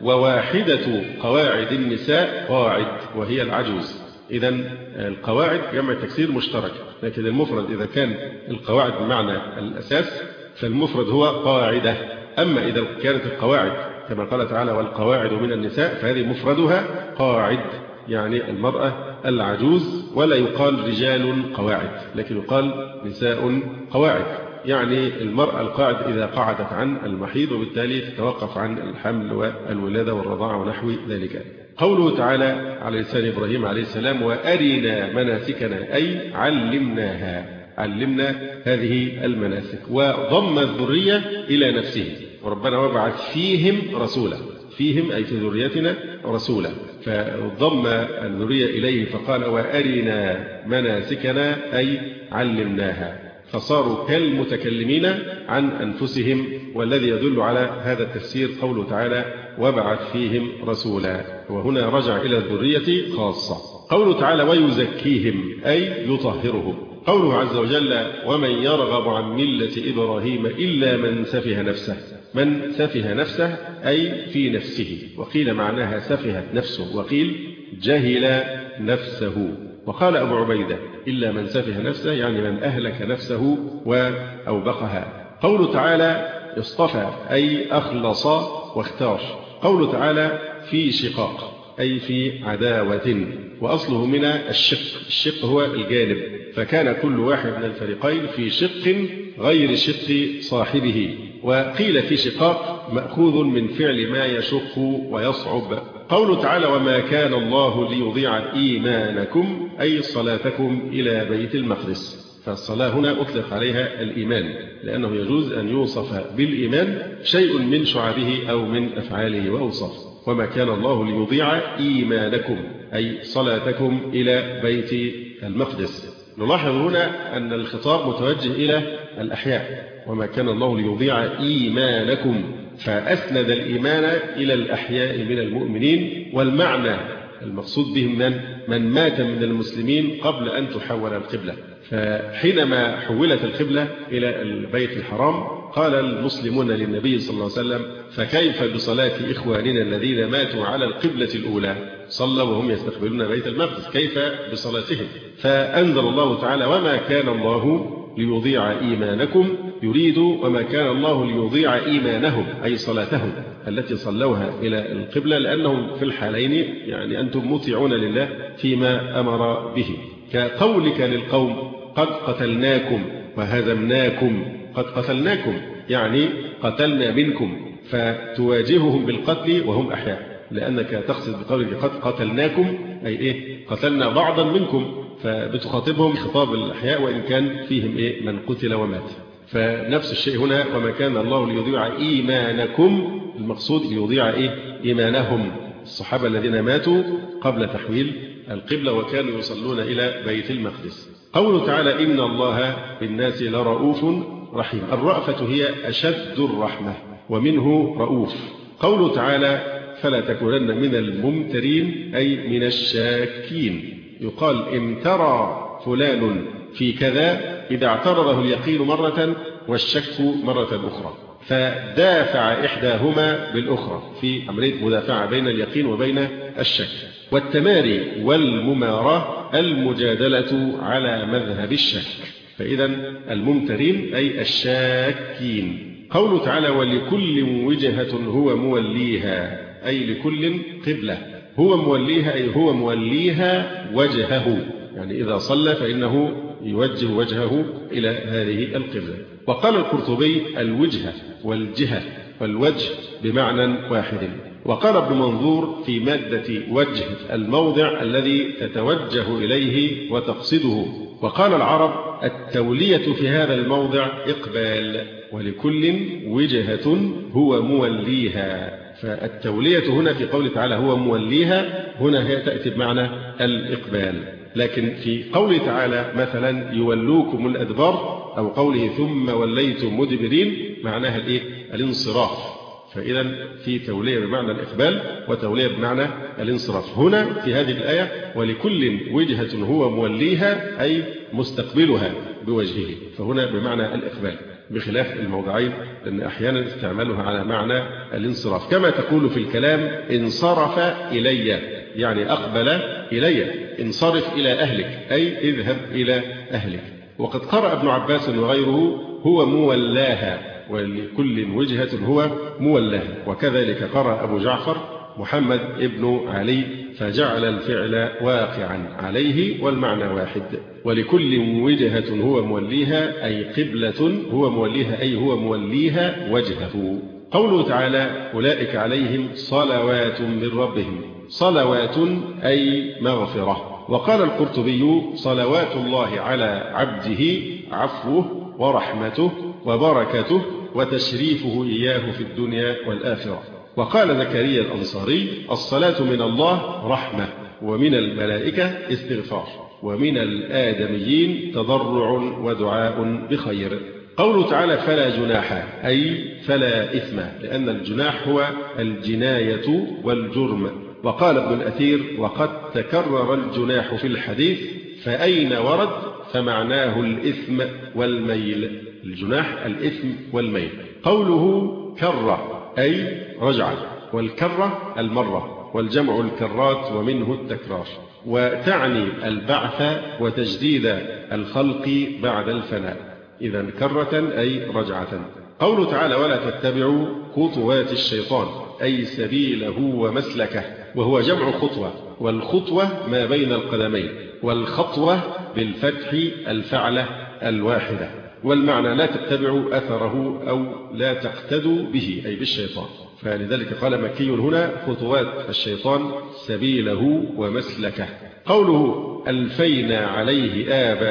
وواحدة قواعد النساء قاعد وهي العجوز. إذن القواعد جمع تكسير مشترك، لكن المفرد إذا كان القواعد بمعنى الأساس فالمفرد هو قاعدة. أما إذا كانت القواعد كما قال تعالى والقواعد من النساء فهذه مفردها قاعد، يعني المرأة العجوز، ولا يقال رجال قواعد لكن يقال نساء قواعد، يعني المرأة القاعد إذا قعدت عن المحيض وبالتالي تتوقف عن الحمل والولادة والرضاعة ونحو ذلك. قوله تعالى على لسان إبراهيم عليه السلام وأرنا مناسكنا أي علمناها، علمنا هذه المناسك، وضم الذرية إلى نفسه، وربنا وبعث فيهم رسولا، فيهم أي في ذريتنا رسولا، فضم الذرية إليه فقال وأرنا مناسكنا أي علمناها، فصاروا كالمتكلمين عن أنفسهم. والذي يدل على هذا التفسير قوله تعالى وبعث فيهم رسولا، وهنا رجع إلى الذرية خاصة. قوله تعالى ويزكيهم أي يطهرهم. قوله عز وجل ومن يرغب عن ملة إبراهيم إلا من سفه نفسه. من سفه نفسه أي في نفسه، وقيل معناها سفهت نفسه، وقيل جهل نفسه. وقال أبو عبيدة إلا من سفه نفسه يعني من أهلك نفسه وأوبقها. قوله تعالى اصطفى أي أخلص واختار. قوله تعالى في شقاق أي في عداوة، وأصله من الشق، الشق هو الجانب، فكان كل واحد من الفريقين في شق غير شق صاحبه. وقيل في شقاق مأخوذ من فعل ما يشق ويصعب. قوله تعالى وما كان الله ليضيع إيمانكم أي صلاتكم إلى بيت المقدس. فالصلاة هنا أطلق عليها الإيمان، لأنه يجوز أن يوصف بالإيمان شيء من شعبه أو من أفعاله وأوصافه. وما كان الله ليضيع إيمانكم أي صلاتكم إلى بيت المقدس. نلاحظ هنا أن الخطاب متوجه إلى الأحياء، وما كان الله ليضيع إيمانكم، فأسند الإيمان إلى الأحياء من المؤمنين، والمعنى المقصود بهم من من مات من المسلمين قبل أن تحول القبلة. فحينما حولت القبلة إلى البيت الحرام قال المسلمون للنبي صلى الله عليه وسلم فكيف بصلاة إخواننا الذين ماتوا على القبلة الأولى، صلوا وهم يستقبلون بيت المقدس، كيف بصلاتهم؟ فأنزل الله تعالى وما كان الله ليضيع إيمانكم، يريد وما كان الله ليضيع إيمانهم أي صلاتهم التي صلوها إلى القبلة، لأنهم في الحالين يعني أنتم مطيعون لله فيما أمر به. كقولك للقوم قد قتلناكم وهزمناكم، قد قتلناكم يعني قتلنا منكم، فتواجههم بالقتل وهم أحياء، لأنك تقصد بقولك قد قتلناكم أي إيه قتلنا بعضا منكم، فبتخاطبهم خطاب الأحياء وإن كان فيهم إيه من قتل ومات. فنفس الشيء هنا وما كان الله ليضيع إيمانكم، المقصود ليضيع إيه إيمانهم، الصحابة الذين ماتوا قبل تحويل القبلة وكانوا يصلون إلى بيت المقدس. قوله تعالى إن الله بالناس لرؤوف رحيم. الرأفة هي أشد الرحمة ومنه رؤوف. قوله تعالى فلا تكونن من الممترين أي من الشاكين. يقال امترى فلان في كذا إذا اعترضه اليقين مرة والشك مرة أخرى، فدافع إحداهما بالأخرى في عملية مدافعة بين اليقين وبين الشك. والتماري والمماراة المجادلة على مذهب الشك، فإذا الممترين أي الشاكين. قوله تعالى ولكل وجهة هو موليها أي لكل قبلة، هو موليها أي هو موليها وجهه، يعني إذا صلى فإنه يوجه وجهه إلى هذه القبلة. وقال القرطبي الوجهة والجهة والوجه بمعنى واحد. وقال ابن منظور في مادة وجه الموضع الذي تتوجه إليه وتقصده. وقال العرب التولية في هذا الموضع إقبال، ولكل وجهة هو موليها. فالتولية هنا في قوله تعالى هو موليها هنا هي تأتي بمعنى الإقبال. لكن في قوله تعالى مثلا يولوكم الأدبار أو قوله ثم وليتم مدبرين معناها الإيه؟ الانصراف. فإذا في تولية بمعنى الإقبال وتولية بمعنى الانصراف. هنا في هذه الآية ولكل وجهة هو موليها أي مستقبلها بوجهه، فهنا بمعنى الإقبال بخلاف الموضعين، لأن أحيانا استعمالها على معنى الانصراف، كما تقول في الكلام انصرف إلي يعني أقبل إلي، انصرف إلى أهلك أي اذهب إلى أهلك. وقد قرأ ابن عباس وغيره هو مولاها ولكل وجهة هو مولاها، وكذلك قرأ أبو جعفر محمد ابن علي فجعل الفعل واقعا عليه والمعنى واحد. ولكل وجهة هو موليها أي قبلة هو موليها أي هو موليها وجهه. قوله تعالى أولئك عليهم صلوات من ربهم، صلوات أي مغفرة. وقال القرطبي صلوات الله على عبده عفوه ورحمته وبركته وتشريفه إياه في الدنيا والآخرة. وقال زكريا الأنصاري الصلاة من الله رحمة، ومن الملائكة استغفار، ومن الآدميين تضرع ودعاء بخير. قوله تعالى فلا جناح أي فلا إثم، لأن الجناح هو الجناية والجرم. وقال ابن الأثير وقد تكرر الجناح في الحديث فأين ورد فمعناه الإثم والميل. الجناح الإثم والميل. قوله كرة أي رجع، والكرة المرة، والجمع الكرات ومنه التكرار، وتعني البعث وتجديد الخلق بعد الفناء. إذا كرة أي رجعة. قوله تعالى ولا تتبعوا خطوات الشيطان أي سبيله ومسلكه، وهو جمع خطوة، والخطوة ما بين القدمين، والخطوة بالفتح الفعلة الواحدة. والمعنى لا تتبعوا أثره أو لا تقتدوا به أي بالشيطان. فلذلك قال مكي هنا خطوات الشيطان سبيله ومسلكه. قوله ألفينا عليه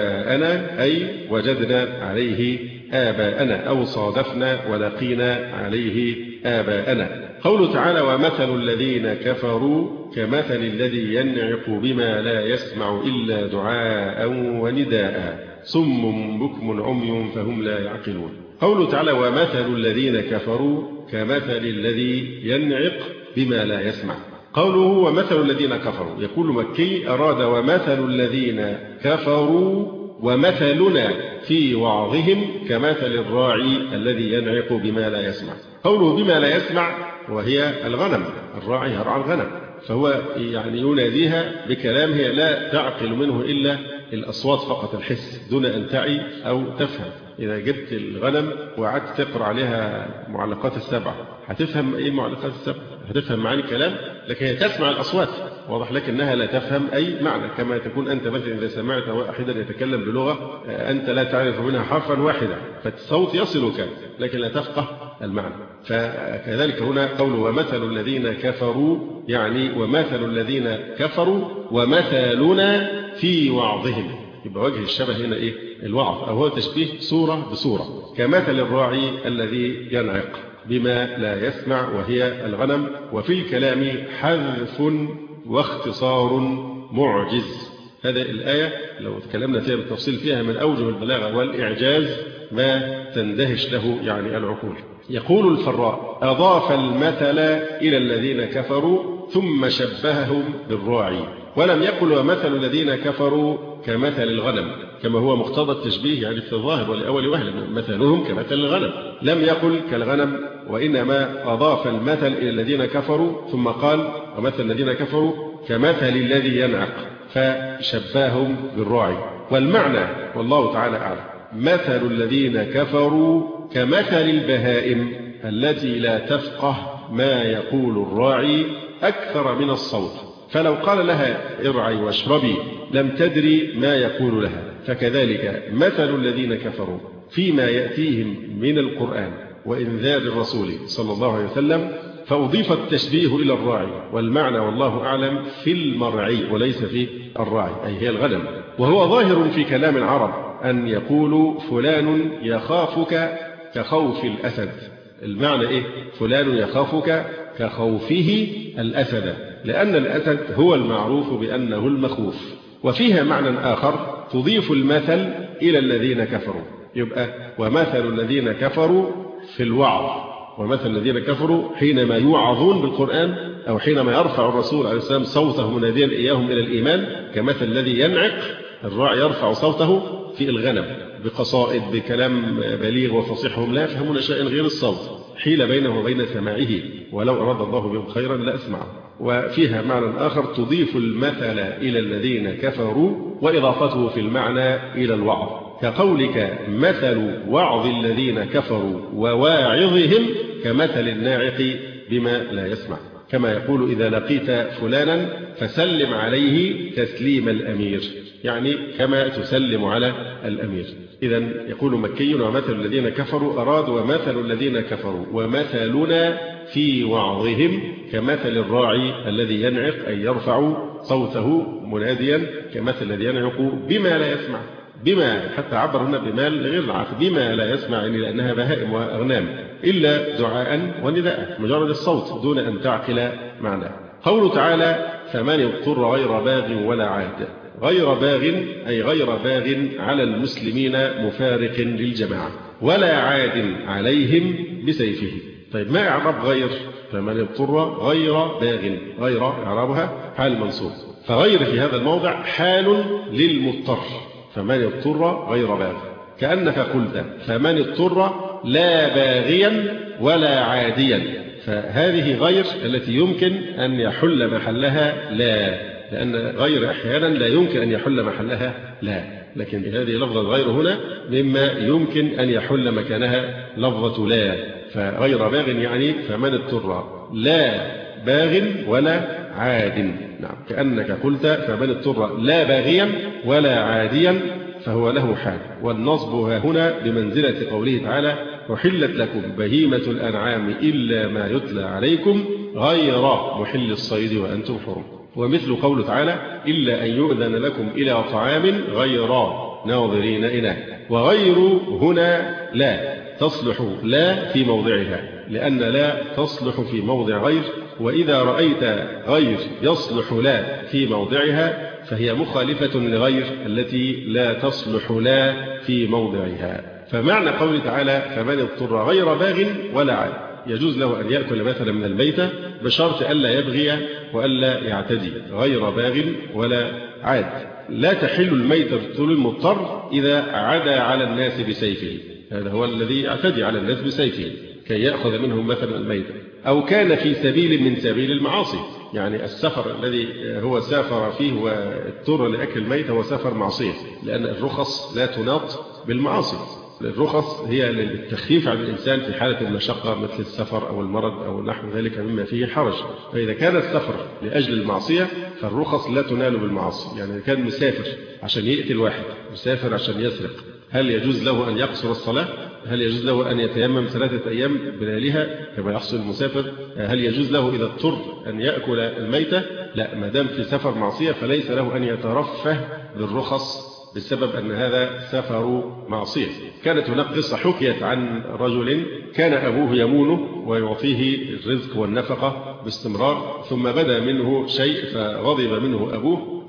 آباءنا أي وجدنا عليه آباءنا أو صادفنا ولقينا عليه آباءنا. قوله تعالى ومثل الذين كفروا كمثل الذي ينعق بما لا يسمع إلا دعاء ونداء صم بكم عمي فهم لا يعقلون. قوله تعالى ومثل الذين كفروا كمثل الذي ينعق بما لا يسمع. قوله ومثل الذين كفروا يقول مكي أراد ومثل الذين كفروا ومثلنا في وعظهم كمثل الراعي الذي ينعق بما لا يسمع. قوله بما لا يسمع وهي الغنم، الراعي يرعى الغنم، فهو يعني يناديها بكلام هي لا تعقل منه إلا الأصوات فقط، الحس، دون أن تعي أو تفهم. إذا جبت الغنم وقعدت تقرأ عليها معلقات السبع هتفهم إيه معلقات السبع؟ هتفهم معاني الكلام، لكن هي تسمع الأصوات، واضح لك أنها لا تفهم أي معنى. كما تكون أنت مثلا إذا سمعت واحدا يتكلم بلغة أنت لا تعرف منها حرفا واحدا، فالصوت يصلك لكن لا تفقه المعنى. فكذلك هنا قول ومثل الذين كفروا يعني ومثل الذين كفروا ومثلنا في وعظهم، يبقى وجه الشبه هنا إيه؟ الوعظ، أو هو تشبيه صورة بصورة. كمثل الراعي الذي ينعق بما لا يسمع وهي الغنم. وفي الكلام حذف واختصار معجز، هذه الآية لو تكلمنا فيها بالتفصيل فيها من أوجه البلاغة والإعجاز ما تندهش له يعني العقول. يقول الفراء: أضاف المثل إلى الذين كفروا ثم شبههم بالراعي، ولم يقل ومثل الذين كفروا كمثل الغنم، كما هو مقتضى التشبيه يعني في الظاهر والأول وهلا مثلهم كمثل الغنم، لم يقل كالغنم، وإنما أضاف المثل إلى الذين كفروا ثم قال ومثل الذين كفروا كمثل الذي ينعق، فشبههم بالراعي. والمعنى والله تعالى أعلم مثل الذين كفروا كمثل البهائم التي لا تفقه ما يقول الراعي أكثر من الصوت، فلو قال لها ارعي واشربي لم تدري ما يقول لها، فكذلك مثل الذين كفروا فيما يأتيهم من القرآن وإنذار الرسول صلى الله عليه وسلم، فأضيف التشبيه إلى الراعي، والمعنى والله أعلم في المرعي وليس في الراعي، أي هي الغنم. وهو ظاهر في كلام العرب أن يقولوا فلان يخافك كخوف الأسد. المعنى إيه؟ فلان يخافك كخوفه الأسد، لأن الأسد هو المعروف بأنه المخوف. وفيها معنى آخر تضيف المثل إلى الذين كفروا، يبقى ومثل الذين كفروا في الوعظ، ومثل الذين كفروا حينما يوعظون بالقرآن أو حينما يرفع الرسول عليه السلام صوته مناديا إياهم إلى الإيمان، كمثل الذي ينعق الراعي يرفع صوته في الغنم بقصائد بكلام بليغ وفصيح، هم لا يفهمون شيئا غير الصوت، حيل بينه وبين سماعه، ولو أراد الله بهم خيرا لأسمعه. وفيها معنى آخر تضيف المثل إلى الذين كفروا وإضافته في المعنى إلى الوعظ، كقولك مثل وعظ الذين كفروا وواعظهم كمثل الناعق بما لا يسمع، كما يقول إذا لقيت فلانا فسلم عليه تسليم الأمير، يعني كما تسلم على الأمير. إذا يقول مكي ومثل الذين كفروا أراد ومثل الذين كفروا ومثلنا في وعظهم كمثل الراعي الذي ينعق أي يرفع صوته مناديا كمثل الذي ينعق بما لا يسمع، بما حتى عبر هنا بما غير العقل، بما لا يسمع يعني لأنها بهائم وأغنام، إلا دعاء ونداء مجرد الصوت دون أن تعقل معناه. قوله تعالى فمن اضطر غير باغ ولا عاد، غير باغ أي غير باغ على المسلمين مفارق للجماعة، ولا عاد عليهم بسيفه. طيب ما إعراب غير؟ فمن اضطر غير باغ، غير إعرابها حال منصوب، فغير في هذا الموضع حال للمضطر، فمن اضطر غير باغ، كأنك قلت فمن اضطر لا باغيا ولا عاديا، فهذه غير التي يمكن أن يحل محلها لا، لأن غير أحيانا لا يمكن أن يحل محلها لا، لكن هذه لفظة غير هنا مما يمكن أن يحل مكانها لفظة لا، فغير باغ يعني فمن اضطر لا باغ ولا عاد. نعم، كأنك قلت فمن اضطر لا باغيا ولا عاديا فهو له حال. والنصب هنا بمنزلة قوله تعالى أحلت لكم بهيمة الأنعام إلا ما يتلى عليكم غير محل الصيد وأنتم حرم. ومثل قوله تعالى إلا أن يؤذن لكم إلى طعام غير ناظرين إناه، وغير هنا لا تصلح لا في موضعها، لأن لا تصلح في موضع غير، وإذا رأيت غير يصلح لا في موضعها فهي مخالفة لغير التي لا تصلح لا في موضعها. فمعنى قوله تعالى فمن اضطر غير باغ ولا عاد، يجوز له أن يأكل مثلا من الميتة بشرط ألا يبغي وألا يعتدي، غير باغ ولا عاد. لا تحل الميتة للمضطر إذا عدا على الناس بسيفه، هذا هو الذي يعتدي على الناس بسيفه كي يأخذ منهم مثلا الميتة، أو كان في سبيل من سبيل المعاصي، يعني السفر الذي هو سافر فيه واضطر لأكل الميتة هو سفر معصية، لأن الرخص لا تناط بالمعاصي، الرخص هي للتخفيف عن الإنسان في حالة المشقة مثل السفر أو المرض أو نحو ذلك مما فيه حرج. فإذا كان السفر لأجل المعصية فالرخص لا تنال بالمعاصي، يعني كان مسافر عشان يقتل واحد، مسافر عشان يسرق، هل يجوز له أن يقصر الصلاة؟ هل يجوز له أن يتيمم ثلاثة أيام بلياليها كما يحصل المسافر؟ هل يجوز له إذا اضطر أن يأكل الميتة؟ لا، ما دام في سفر معصية فليس له أن يترفه بالرخص بسبب أن هذا سفر معصية. كانت هناك قصة حكيت عن رجل كان أبوه يمونه ويعطيه الرزق والنفقة باستمرار، ثم بدا منه شيء فغضب منه أبوه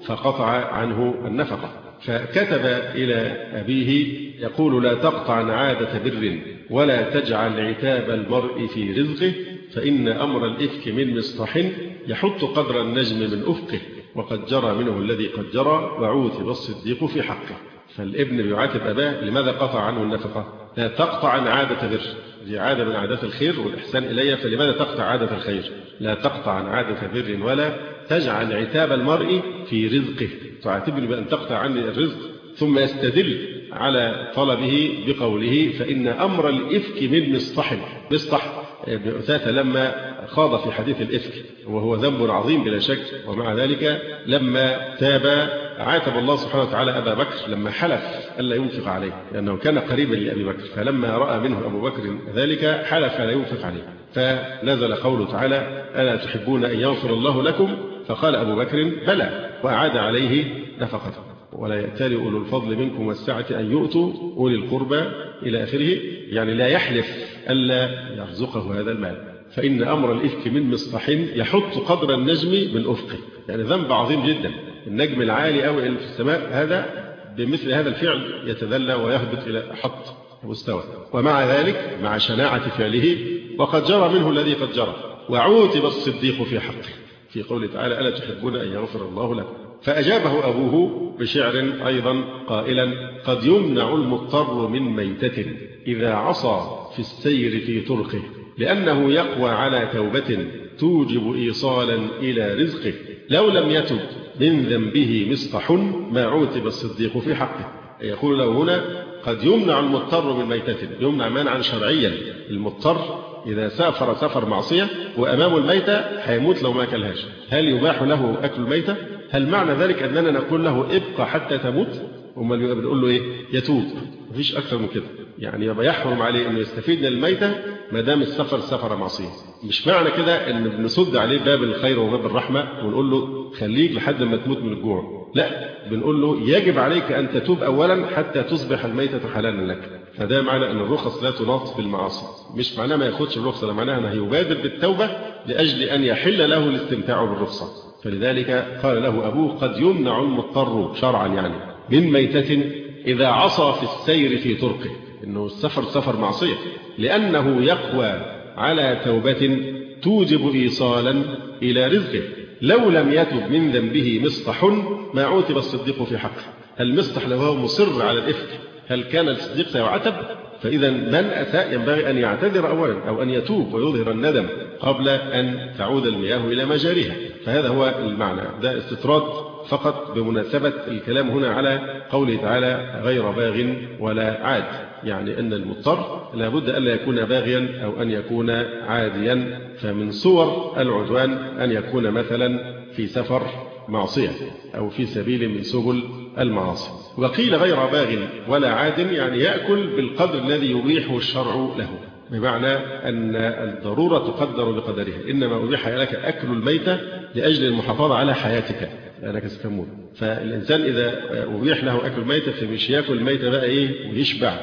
فقطع عنه النفقة، فكتب إلى أبيه يقول: لا تقطع عادة بر ولا تجعل عتاب المرء في رزقه، فإن أمر الإفك من مصطح يحط قدر النجم من أفقه، وقد جرى منه الذي قد جرى وعوتب الصديق في حقه. فالابن بيعاتب أباه لماذا قطع عنه النفقة؟ لا تقطع عن عادة بر، دي عادة من عادات الخير والإحسان إلي، فلماذا تقطع عادة الخير؟ لا تقطع عن عادة بر ولا تجعل عتاب المرء في رزقه، تعاتبني بأن تقطع عني الرزق. ثم يستدل على طلبه بقوله: فإن أمر الإفك من مصطح. مصطح بن أثاثة لما خاض في حديث الإفك وهو ذنب عظيم بلا شك، ومع ذلك لما تاب عاتب الله سبحانه وتعالى أبا بكر لما حلف ألا ينفق عليه، لأنه كان قريبا لأبي بكر، فلما رأى منه أبو بكر ذلك حلف لا ينفق عليه، فنزل قوله تعالى: ألا تحبون أن يغفر الله لكم؟ فقال أبو بكر: بلى، وأعاد عليه نفقته. ولا يأتل أولو الفضل منكم والسعة أن يؤتوا أولي القربى إلى آخره، يعني لا يحلف ألا يرزقه هذا المال. فإن أمر الإفك من مصطح يحط قدر النجم من أفقه، يعني ذنب عظيم جدا. النجم العالي أو في السماء هذا بمثل هذا الفعل يتذلى ويهبط إلى حط مستوى، ومع ذلك مع شناعة فعله وقد جرى منه الذي قد جرى، وعوتب الصديق في حقه في قوله تعالى: ألا تحبون أن يغفر الله لكم؟ فأجابه أبوه بشعر أيضا قائلا: قد يمنع المضطر من ميتة إذا عصى في السير في طرقه، لأنه يقوى على توبة توجب إيصالا إلى رزقه، لو لم يتب من ذنبه مصطح ما عوتب الصديق في حقه. يقول له هنا: قد يمنع المضطر من ميتة، يمنع منعا شرعيا. المضطر إذا سافر سفر معصية وأمامه الميتة هيموت لو ما أكلهاش، هل يباح له أكل الميتة؟ هل معنى ذلك أننا نقول له ابقى حتى تموت؟ أمال بنقول له إيه؟ يتوب. مفيش أكثر من كده، يعني يبقى يحرم عليه أنه يستفيد من الميتة ما دام السفر سفر معصية. مش معنى كده أن بنسد عليه باب الخير وباب الرحمة ونقول له خليك لحد ما تموت من الجوع، لا، بنقول له يجب عليك أن تتوب أولا حتى تصبح الميتة حلالا لك. فده معنى أن الرخص لا تناط بالمعاصي، مش معناه ما ياخدش الرخصة، ده معناه أنه يبادر بالتوبة لأجل أن يحل له الاستمتاع بالرخصة. فلذلك قال له أبوه: قد يمنع المضطر شرعا يعني من ميتة إذا عصى في السير في طرقه، إنه السفر سفر معصية، لأنه يقوى على توبة توجب إيصالا إلى رزقه، لو لم يتب من ذنبه مصطح ما عوتب الصديق في حقه. المصطح لو هو مصر على الإفك هل كان الصديق سيعتب؟ فإذا من أساء ينبغي أن يعتذر أولا أو أن يتوب ويظهر الندم قبل أن تعود المياه إلى مجاريها. فهذا هو المعنى، ده استطراد فقط بمناسبة الكلام هنا على قوله تعالى: غير باغ ولا عاد، يعني أن المضطر لابد ألا يكون باغيا أو أن يكون عاديا. فمن صور العدوان أن يكون مثلا في سفر معصية أو في سبيل من سبل المعاصي. وقيل غير باغ ولا عاد يعني يأكل بالقدر الذي يبيحه الشرع له، بمعنى أن الضرورة تقدر بقدرها، إنما أبيح لك أكل الميتة لأجل المحافظة على حياتك لأنك ستموت. فالإنسان إذا أبيح له أكل الميتة فمش يأكل الميتة بقى إيه ويشبع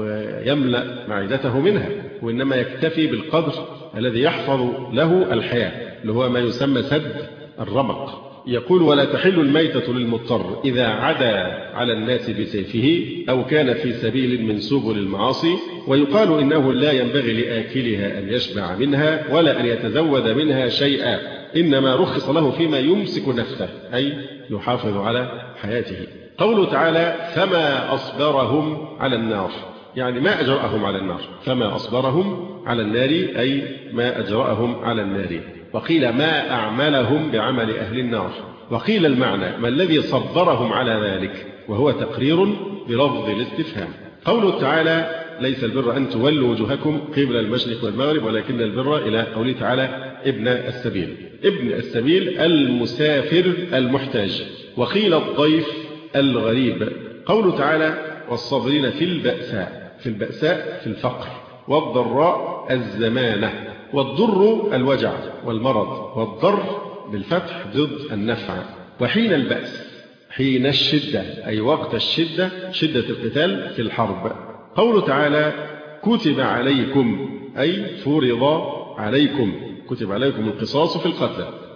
ويملأ معدته منها، وإنما يكتفي بالقدر الذي يحفظ له الحياة اللي هو ما يسمى سد الرمق. يقول: ولا تحل الميتة للمضطر إذا عدا على الناس بسيفه أو كان في سبيل من سبل المعاصي. ويقال إنه لا ينبغي لآكلها أن يشبع منها ولا أن يتزود منها شيئا، إنما رخص له فيما يمسك نفسه أي يحافظ على حياته. قوله تعالى: فما أصبرهم على النار، يعني ما أجرأهم على النار. فما أصبرهم على النار أي ما أجرأهم على النار. وقيل ما أعملهم بعمل أهل النار. وقيل المعنى ما الذي صبرهم على ذلك، وهو تقرير بلفظ الاستفهام. قوله تعالى: ليس البر أن تولوا وجوهكم قبل المشرق والمغرب ولكن البر، إلى قوله تعالى: ابن السبيل. ابن السبيل المسافر المحتاج، وقيل الضيف الغريب. قوله تعالى: والصابرين في البأساء، في البأساء في الفقر، والضراء الزمانة، والضر الوجع والمرض، والضر بالفتح ضد النفع. وحين البأس حين الشدة أي وقت الشدة، شدة القتال في الحرب. قوله تعالى: كتب عليكم أي فرض عليكم، كتب عليكم القصاص في القتلى.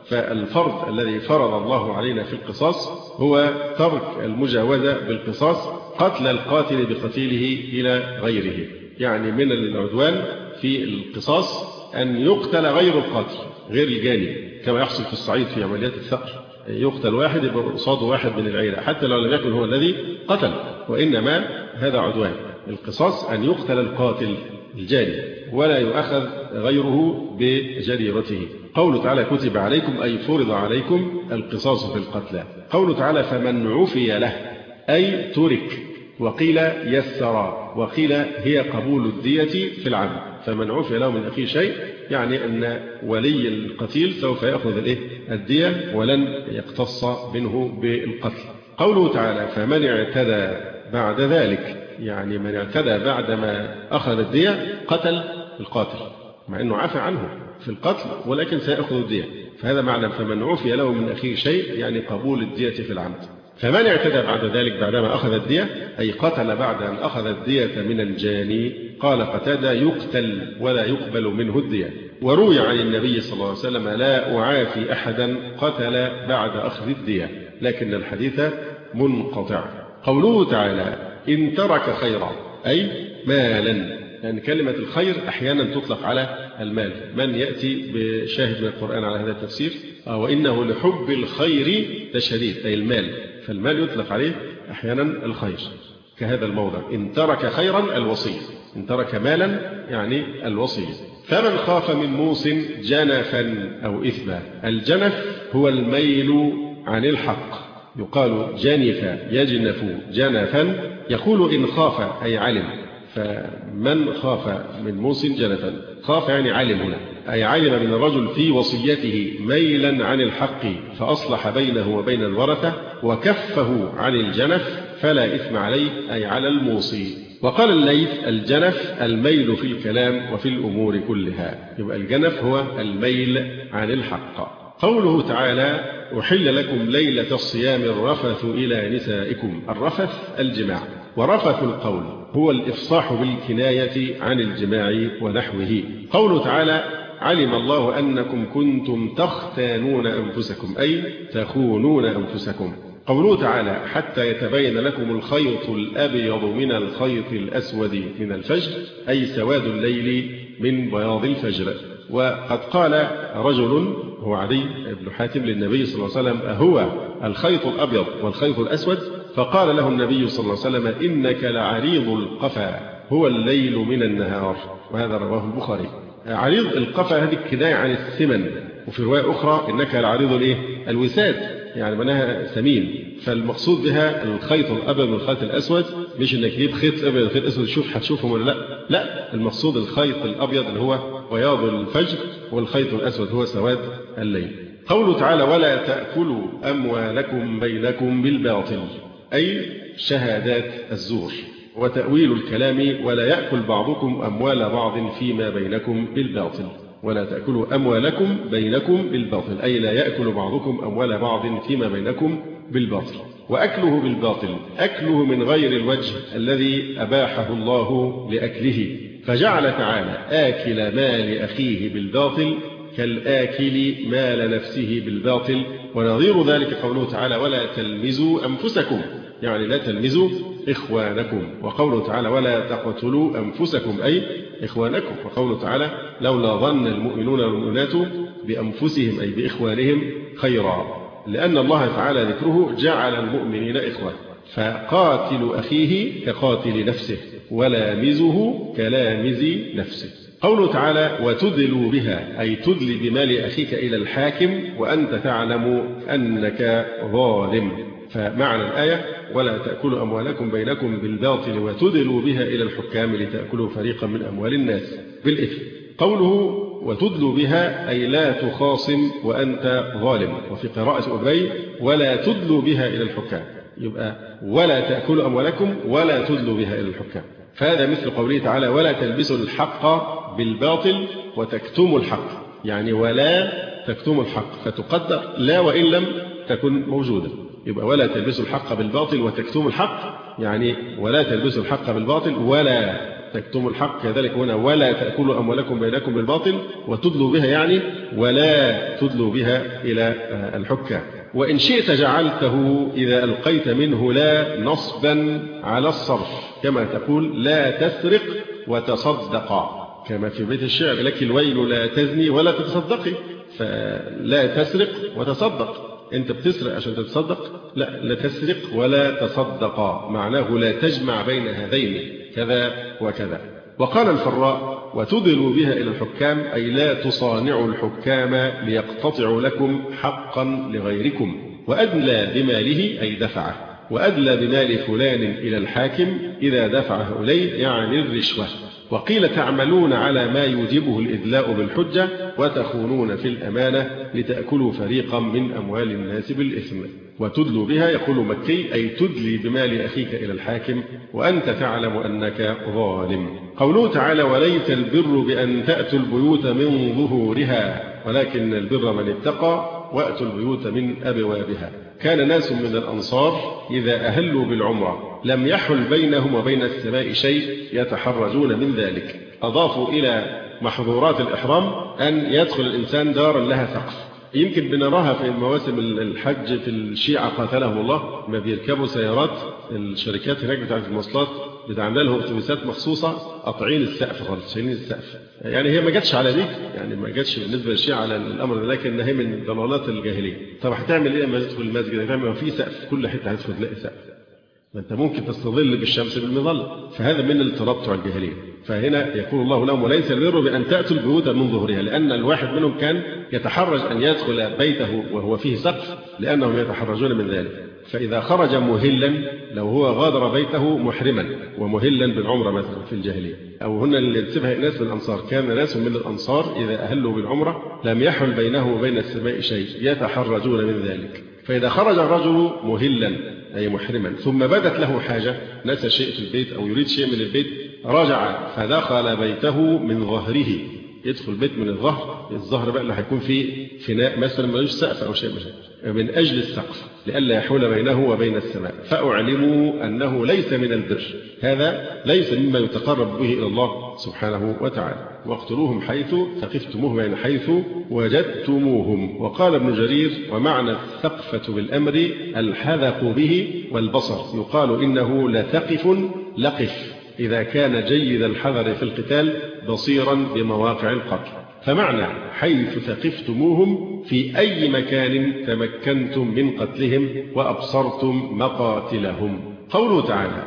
فالفرض الذي فرض الله علينا في القصاص هو ترك المجاوزة بالقصاص، قتل القاتل بقتيله إلى غيره. يعني من العدوان في القصاص أن يقتل غير القاتل، غير الجاني، كما يحصل في الصعيد في عمليات الثأر، يقتل واحد يبقى قصاده واحد من العيلة حتى لو لم يكن هو الذي قتل، وإنما هذا عدوان. القصاص أن يقتل القاتل الجاني ولا يؤخذ غيره بجريرته. قوله تعالى كتب عليكم أي فرض عليكم القصاص في القتلى. قوله تعالى فمن عفي له أي ترك، وقيل يسر، وقيل هي قبول الدية في العمد. فمن عفي له من أخيه شيء يعني أن ولي القتيل سوف يأخذ الإيه؟ الدية ولن يقتص منه بالقتل. قوله تعالى فمن اعتدى بعد ذلك، يعني من اعتدى بعدما أخذ الدية قتل القاتل، مع أنه عفى عنه في القتل ولكن سيأخذ الدية. فهذا معنى فمن عفي له من أخيه شيء يعني قبول الدية في العمد. فمن اعتدى بعد ذلك بعدما أخذ الدية أي قتل بعد أن أخذ الدية من الجاني. قال قتادة يقتل ولا يقبل منه الدية. وروي عن النبي صلى الله عليه وسلم لا أعافي أحدا قتل بعد أخذ الدية، لكن الحديث منقطع. قوله تعالى إن ترك خيرا أي مالا، يعني كلمة الخير أحيانا تطلق على المال. من يأتي بشاهد من القرآن على هذا التفسير؟ وإنه لحب الخير لشديد، أي المال، فالمال يطلق عليه أحيانا الخير كهذا الموضع. إن ترك خيرا الوصية، إن ترك مالا يعني الوصية. فمن خاف من موص جنفا أو إثما. الجنف هو الميل عن الحق، يقال جنف يجنف جنفا. يقول إن خاف أي علم، فمن خاف من موص جنفا، خاف يعني علم هنا، أي علم من الرجل في وصيته ميلا عن الحق فأصلح بينه وبين الورثة وكفه عن الجنف فلا إثم عليه أي على الموصي. وقال الليث الجنف الميل في الكلام وفي الأمور كلها، يبقى الجنف هو الميل عن الحق. قوله تعالى أحل لكم ليلة الصيام الرفث إلى نسائكم. الرفث الجماع، ورفث القول هو الإفصاح بالكناية عن الجماع ونحوه. قوله تعالى علم الله أنكم كنتم تختانون أنفسكم أي تخونون أنفسكم. قوله تعالى حتى يتبين لكم الخيط الأبيض من الخيط الأسود من الفجر أي سواد الليل من بياض الفجر. وقد قال رجل هو عدي بن حاتم للنبي صلى الله عليه وسلم أهو الخيط الأبيض والخيط الأسود؟ فقال له النبي صلى الله عليه وسلم إنك لعريض القفا هو الليل من النهار. وهذا رواه البخاري. عريض القفا هذه الكناية عن الثمن، وفي رواية أخرى إنك لعريض الإيه؟ الوساد، يعني معناها ثمين. فالمقصود بها الخيط الأبيض والخيط الأسود، مش إنك تجيب خيط أبيض وخيط أسود تشوف هتشوفهم ولا لا، لا، المقصود الخيط الأبيض اللي هو بياض الفجر، والخيط الأسود هو سواد الليل. قوله تعالى ولا تأكلوا أموالكم بينكم بالباطل أي شهادات الزور. وتأويل الكلام ولا يأكل بعضكم أموال بعض فيما بينكم بالباطل. ولا تأكلوا أموالكم بينكم بالباطل أي لا يأكل بعضكم أموال بعض فيما بينكم بالباطل. وأكله بالباطل أكله من غير الوجه الذي أباحه الله لأكله، فجعل تعالى آكل مال أخيه بالباطل كالآكل مال نفسه بالباطل. ونظير ذلك قوله تعالى ولا تلمزوا أنفسكم يعني لا تلمزوا إخوانكم. وقوله تعالى ولا تقتلوا أنفسكم أي إخوانكم. وقوله تعالى لولا ظن المؤمنون والمؤمنات بأنفسهم أي بإخوانهم خيرا، لأن الله تعالى ذكره جعل المؤمنين إخوة. فقاتل أخيه كقاتل نفسه ولامزه كلامز نفسه. قوله تعالى وتدلوا بها أي تدلي بمال أخيك إلى الحاكم وأنت تعلم أنك ظالم. فمعنى الآية ولا تأكلوا أموالكم بينكم بالباطل وتدلوا بها إلى الحكام لتأكلوا فريقا من أموال الناس بالإثم. قوله وتدلوا بها أي لا تخاصم وأنت ظالم. وفي قراءة أبي ولا تدلوا بها إلى الحكام، يبقى ولا تأكلوا أموالكم ولا تدلوا بها إلى الحكام. فهذا مثل قوله تعالى ولا تلبسوا الحق بالباطل وتكتموا الحق، يعني ولا تكتموا الحق فتقدر لا وإن لم تكن موجودة. يبقى ولا تلبسوا الحق بالباطل وتكتموا الحق، يعني ولا تلبسوا الحق بالباطل ولا تكتموا الحق، كذلك هنا ولا تأكلوا أموالكم بينكم بالباطل وتدلوا بها، يعني ولا تدلوا بها إلى الحكام. وإن شئت جعلته إذا ألقيت منه لا نصبا على الصرف، كما تقول لا تسرق وتصدق، كما في بيت الشعر لك الويل لا تزني ولا تتصدقي، فلا تسرق وتصدق، أنت بتسرق عشان تتصدق؟ لا، لا تسرق ولا تصدق، معناه لا تجمع بين هذين كذا وكذا. وقال الفراء وتدلوا بها إلى الحكام، أي لا تصانعوا الحكام ليقتطعوا لكم حقا لغيركم. وأدلى بماله أي دفعه، وأدلى بمال فلان إلى الحاكم إذا دفعه إليه يعني الرشوة. وقيل تعملون على ما يوجبه الإدلاء بالحجة وتخونون في الأمانة لتأكلوا فريقا من أموال الناس بالإثم. وتدلوا بها يقول مكي أي تدلي بمال أخيك إلى الحاكم وأنت تعلم أنك ظالم. قوله تعالى وليس البر بأن تأتوا البيوت من ظهورها ولكن البر من اتقى وأتوا البيوت من أبوابها. كان ناس من الأنصار إذا أهلوا بالعمرة لم يحل بينهم وبين السماء شيء يتحرجون من ذلك. أضافوا إلى محظورات الإحرام أن يدخل الإنسان دارا لها سقف. يمكن بنراها في مواسم الحج في الشيعة قاتلهم الله، ما بيركبوا سيارات الشركات هناك بتاعت المواصلات بتعمل لهم اتوبيسات مخصوصة قاطعين السقف خالص، شايلين السقف. يعني هي ما جاتش على دي، يعني ما جاتش بالنسبة للشيعة على الأمر ده، لكن هي من ضلالات الجاهلية. طب هتعمل إيه لما تدخل المسجد؟ هتعمل في سقف، كل حتة هتدخل تلاقي سقف، ما أنت ممكن تستظل بالشمس بالمظلة، فهذا من التربع الجاهلية. فهنا يقول الله لهم وليس البر بأن تأتوا البيوت من ظهورها، لأن الواحد منهم كان يتحرج أن يدخل بيته وهو فيه سقف لأنهم يتحرجون من ذلك. فإذا خرج مهلا، لو هو غادر بيته محرما ومهلا بالعمرة مثلا في الجاهلية، أو هنا اللي تسيبها ناس من الأنصار، كان ناس من الأنصار إذا أهلوا بالعمرة لم يحل بينه وبين السماء شيء يتحرجون من ذلك. فإذا خرج الرجل مهلا أي محرما ثم بدت له حاجة، نسى شيء في البيت أو يريد شيء من البيت، رجع فدخل بيته من ظهره، يدخل بيت من الظهر، الظهر بقى اللي هيكون فيه فناء مثلا ملوش سقف أو شيء مشابه، من أجل السقف لئلا يحول بينه وبين السماء. فأعلموا أنه ليس من البر، هذا ليس مما يتقرب به إلى الله سبحانه وتعالى. واقتلوهم حيث ثقفتموهم، يعني حيث وجدتموهم. وقال ابن جرير ومعنى الثقفة بالأمر الحذق به والبصر، يقال إنه لثقف لقف إذا كان جيد الحذر في القتال بصيرا بمواقع القتل. فمعنى حيث ثقفتموهم في أي مكان تمكنتم من قتلهم وأبصرتم مقاتلهم. قوله تعالى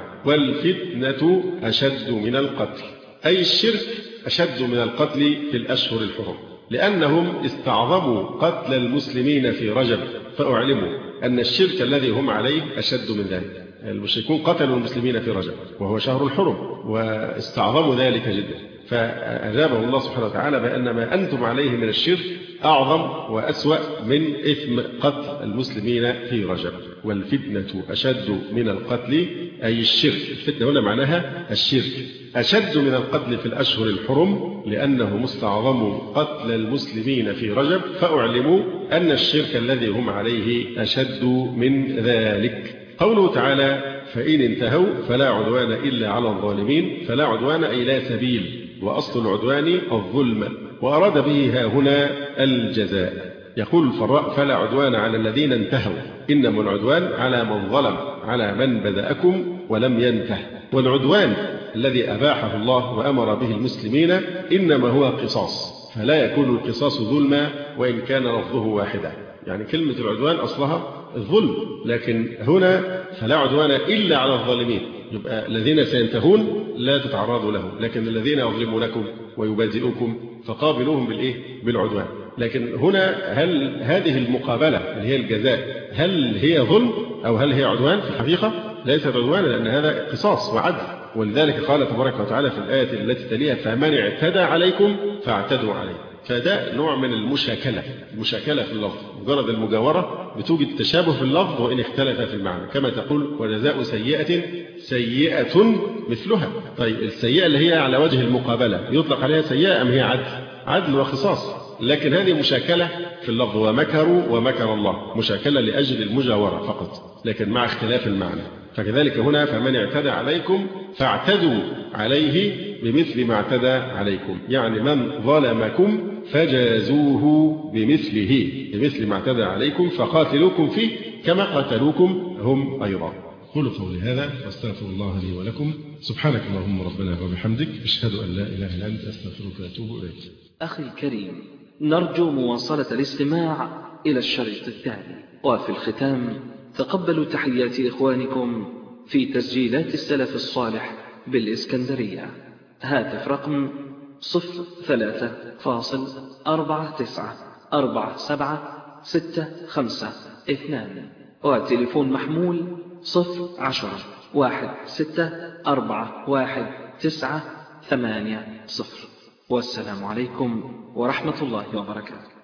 والفتنة أشد من القتل، أي الشرك أشد من القتل في الأشهر الحرم، لأنهم استعظموا قتل المسلمين في رجب فأعلموا أن الشرك الذي هم عليه أشد من ذلك. المشركون قتلوا المسلمين في رجب وهو شهر الحرم واستعظموا ذلك جدا، فأجابه الله سبحانه وتعالى بأن ما أنتم عليه من الشرك أعظم وأسوأ من إثم قتل المسلمين في رجب. والفتنة أشد من القتل أي الشرك، الفتنة هنا معناها الشرك، أشد من القتل في الأشهر الحرم لأنه استعظموا قتل المسلمين في رجب فأعلموا أن الشرك الذي هم عليه أشد من ذلك. قوله تعالى فإن انتهوا فلا عدوان إلا على الظالمين، فلا عدوان أي لا سبيل، وأصل العدوان الظلم، وأراد به ها هنا الجزاء. يقول الفراء فلا عدوان على الذين انتهوا، إنما العدوان على من ظلم، على من بدأكم ولم ينته. والعدوان الذي أباحه الله وأمر به المسلمين إنما هو قصاص، فلا يكون القصاص ظلما وإن كان لفظه واحدا. يعني كلمة العدوان أصلها الظلم، لكن هنا فلا عدوان إلا على الظالمين، يبقى الذين سينتهون لا تتعرضوا له، لكن الذين يظلمونكم ويبادئوكم فقابلوهم بالإيه؟ بالعدوان. لكن هنا هل هذه المقابلة اللي هي الجزاء هل هي ظلم أو هل هي عدوان؟ في الحقيقة ليست عدوانا، لأن هذا قصاص وعدل. ولذلك قال تبارك وتعالى في الآية التي تليها فمن اعتدى عليكم فاعتدوا عليه. فده نوع من المشاكلة، المشاكلة في اللفظ، مجرد المجاورة بتوجد تشابه في اللفظ وإن اختلف في المعنى، كما تقول وجزاء سيئة سيئة مثلها. طيب السيئة اللي هي على وجه المقابلة يطلق عليها سيئة أم هي عدل؟ عدل وخصاص، لكن هذه مشاكلة في اللفظ. ومكروا ومكر الله، مشاكلة لأجل المجاورة فقط لكن مع اختلاف المعنى. فكذلك هنا فمن اعتدى عليكم فاعتدوا عليه بمثل ما اعتدى عليكم، يعني من ظلمكم فجازوه بمثله بمثل ما اعتدى عليكم فقاتلوكم فيه كما قاتلوكم هم أيضا. قولوا قولي هذا واستغفر الله لي ولكم. سبحانك اللهم ربنا وبحمدك، أشهد أن لا إله إلا أنت، أستغفرك وأتوب إليك. أخي الكريم، نرجو مواصلة الاستماع إلى الشريط التالي. وفي الختام تقبلوا تحيات إخوانكم في تسجيلات السلف الصالح بالإسكندرية. هاتف رقم صفر ثلاثة فاصل أربعة تسعة أربعة سبعة ستة خمسة اثنان، وتليفون محمول صفر عشرة واحد ستة أربعة واحد تسعة ثمانية صفر. والسلام عليكم ورحمة الله وبركاته.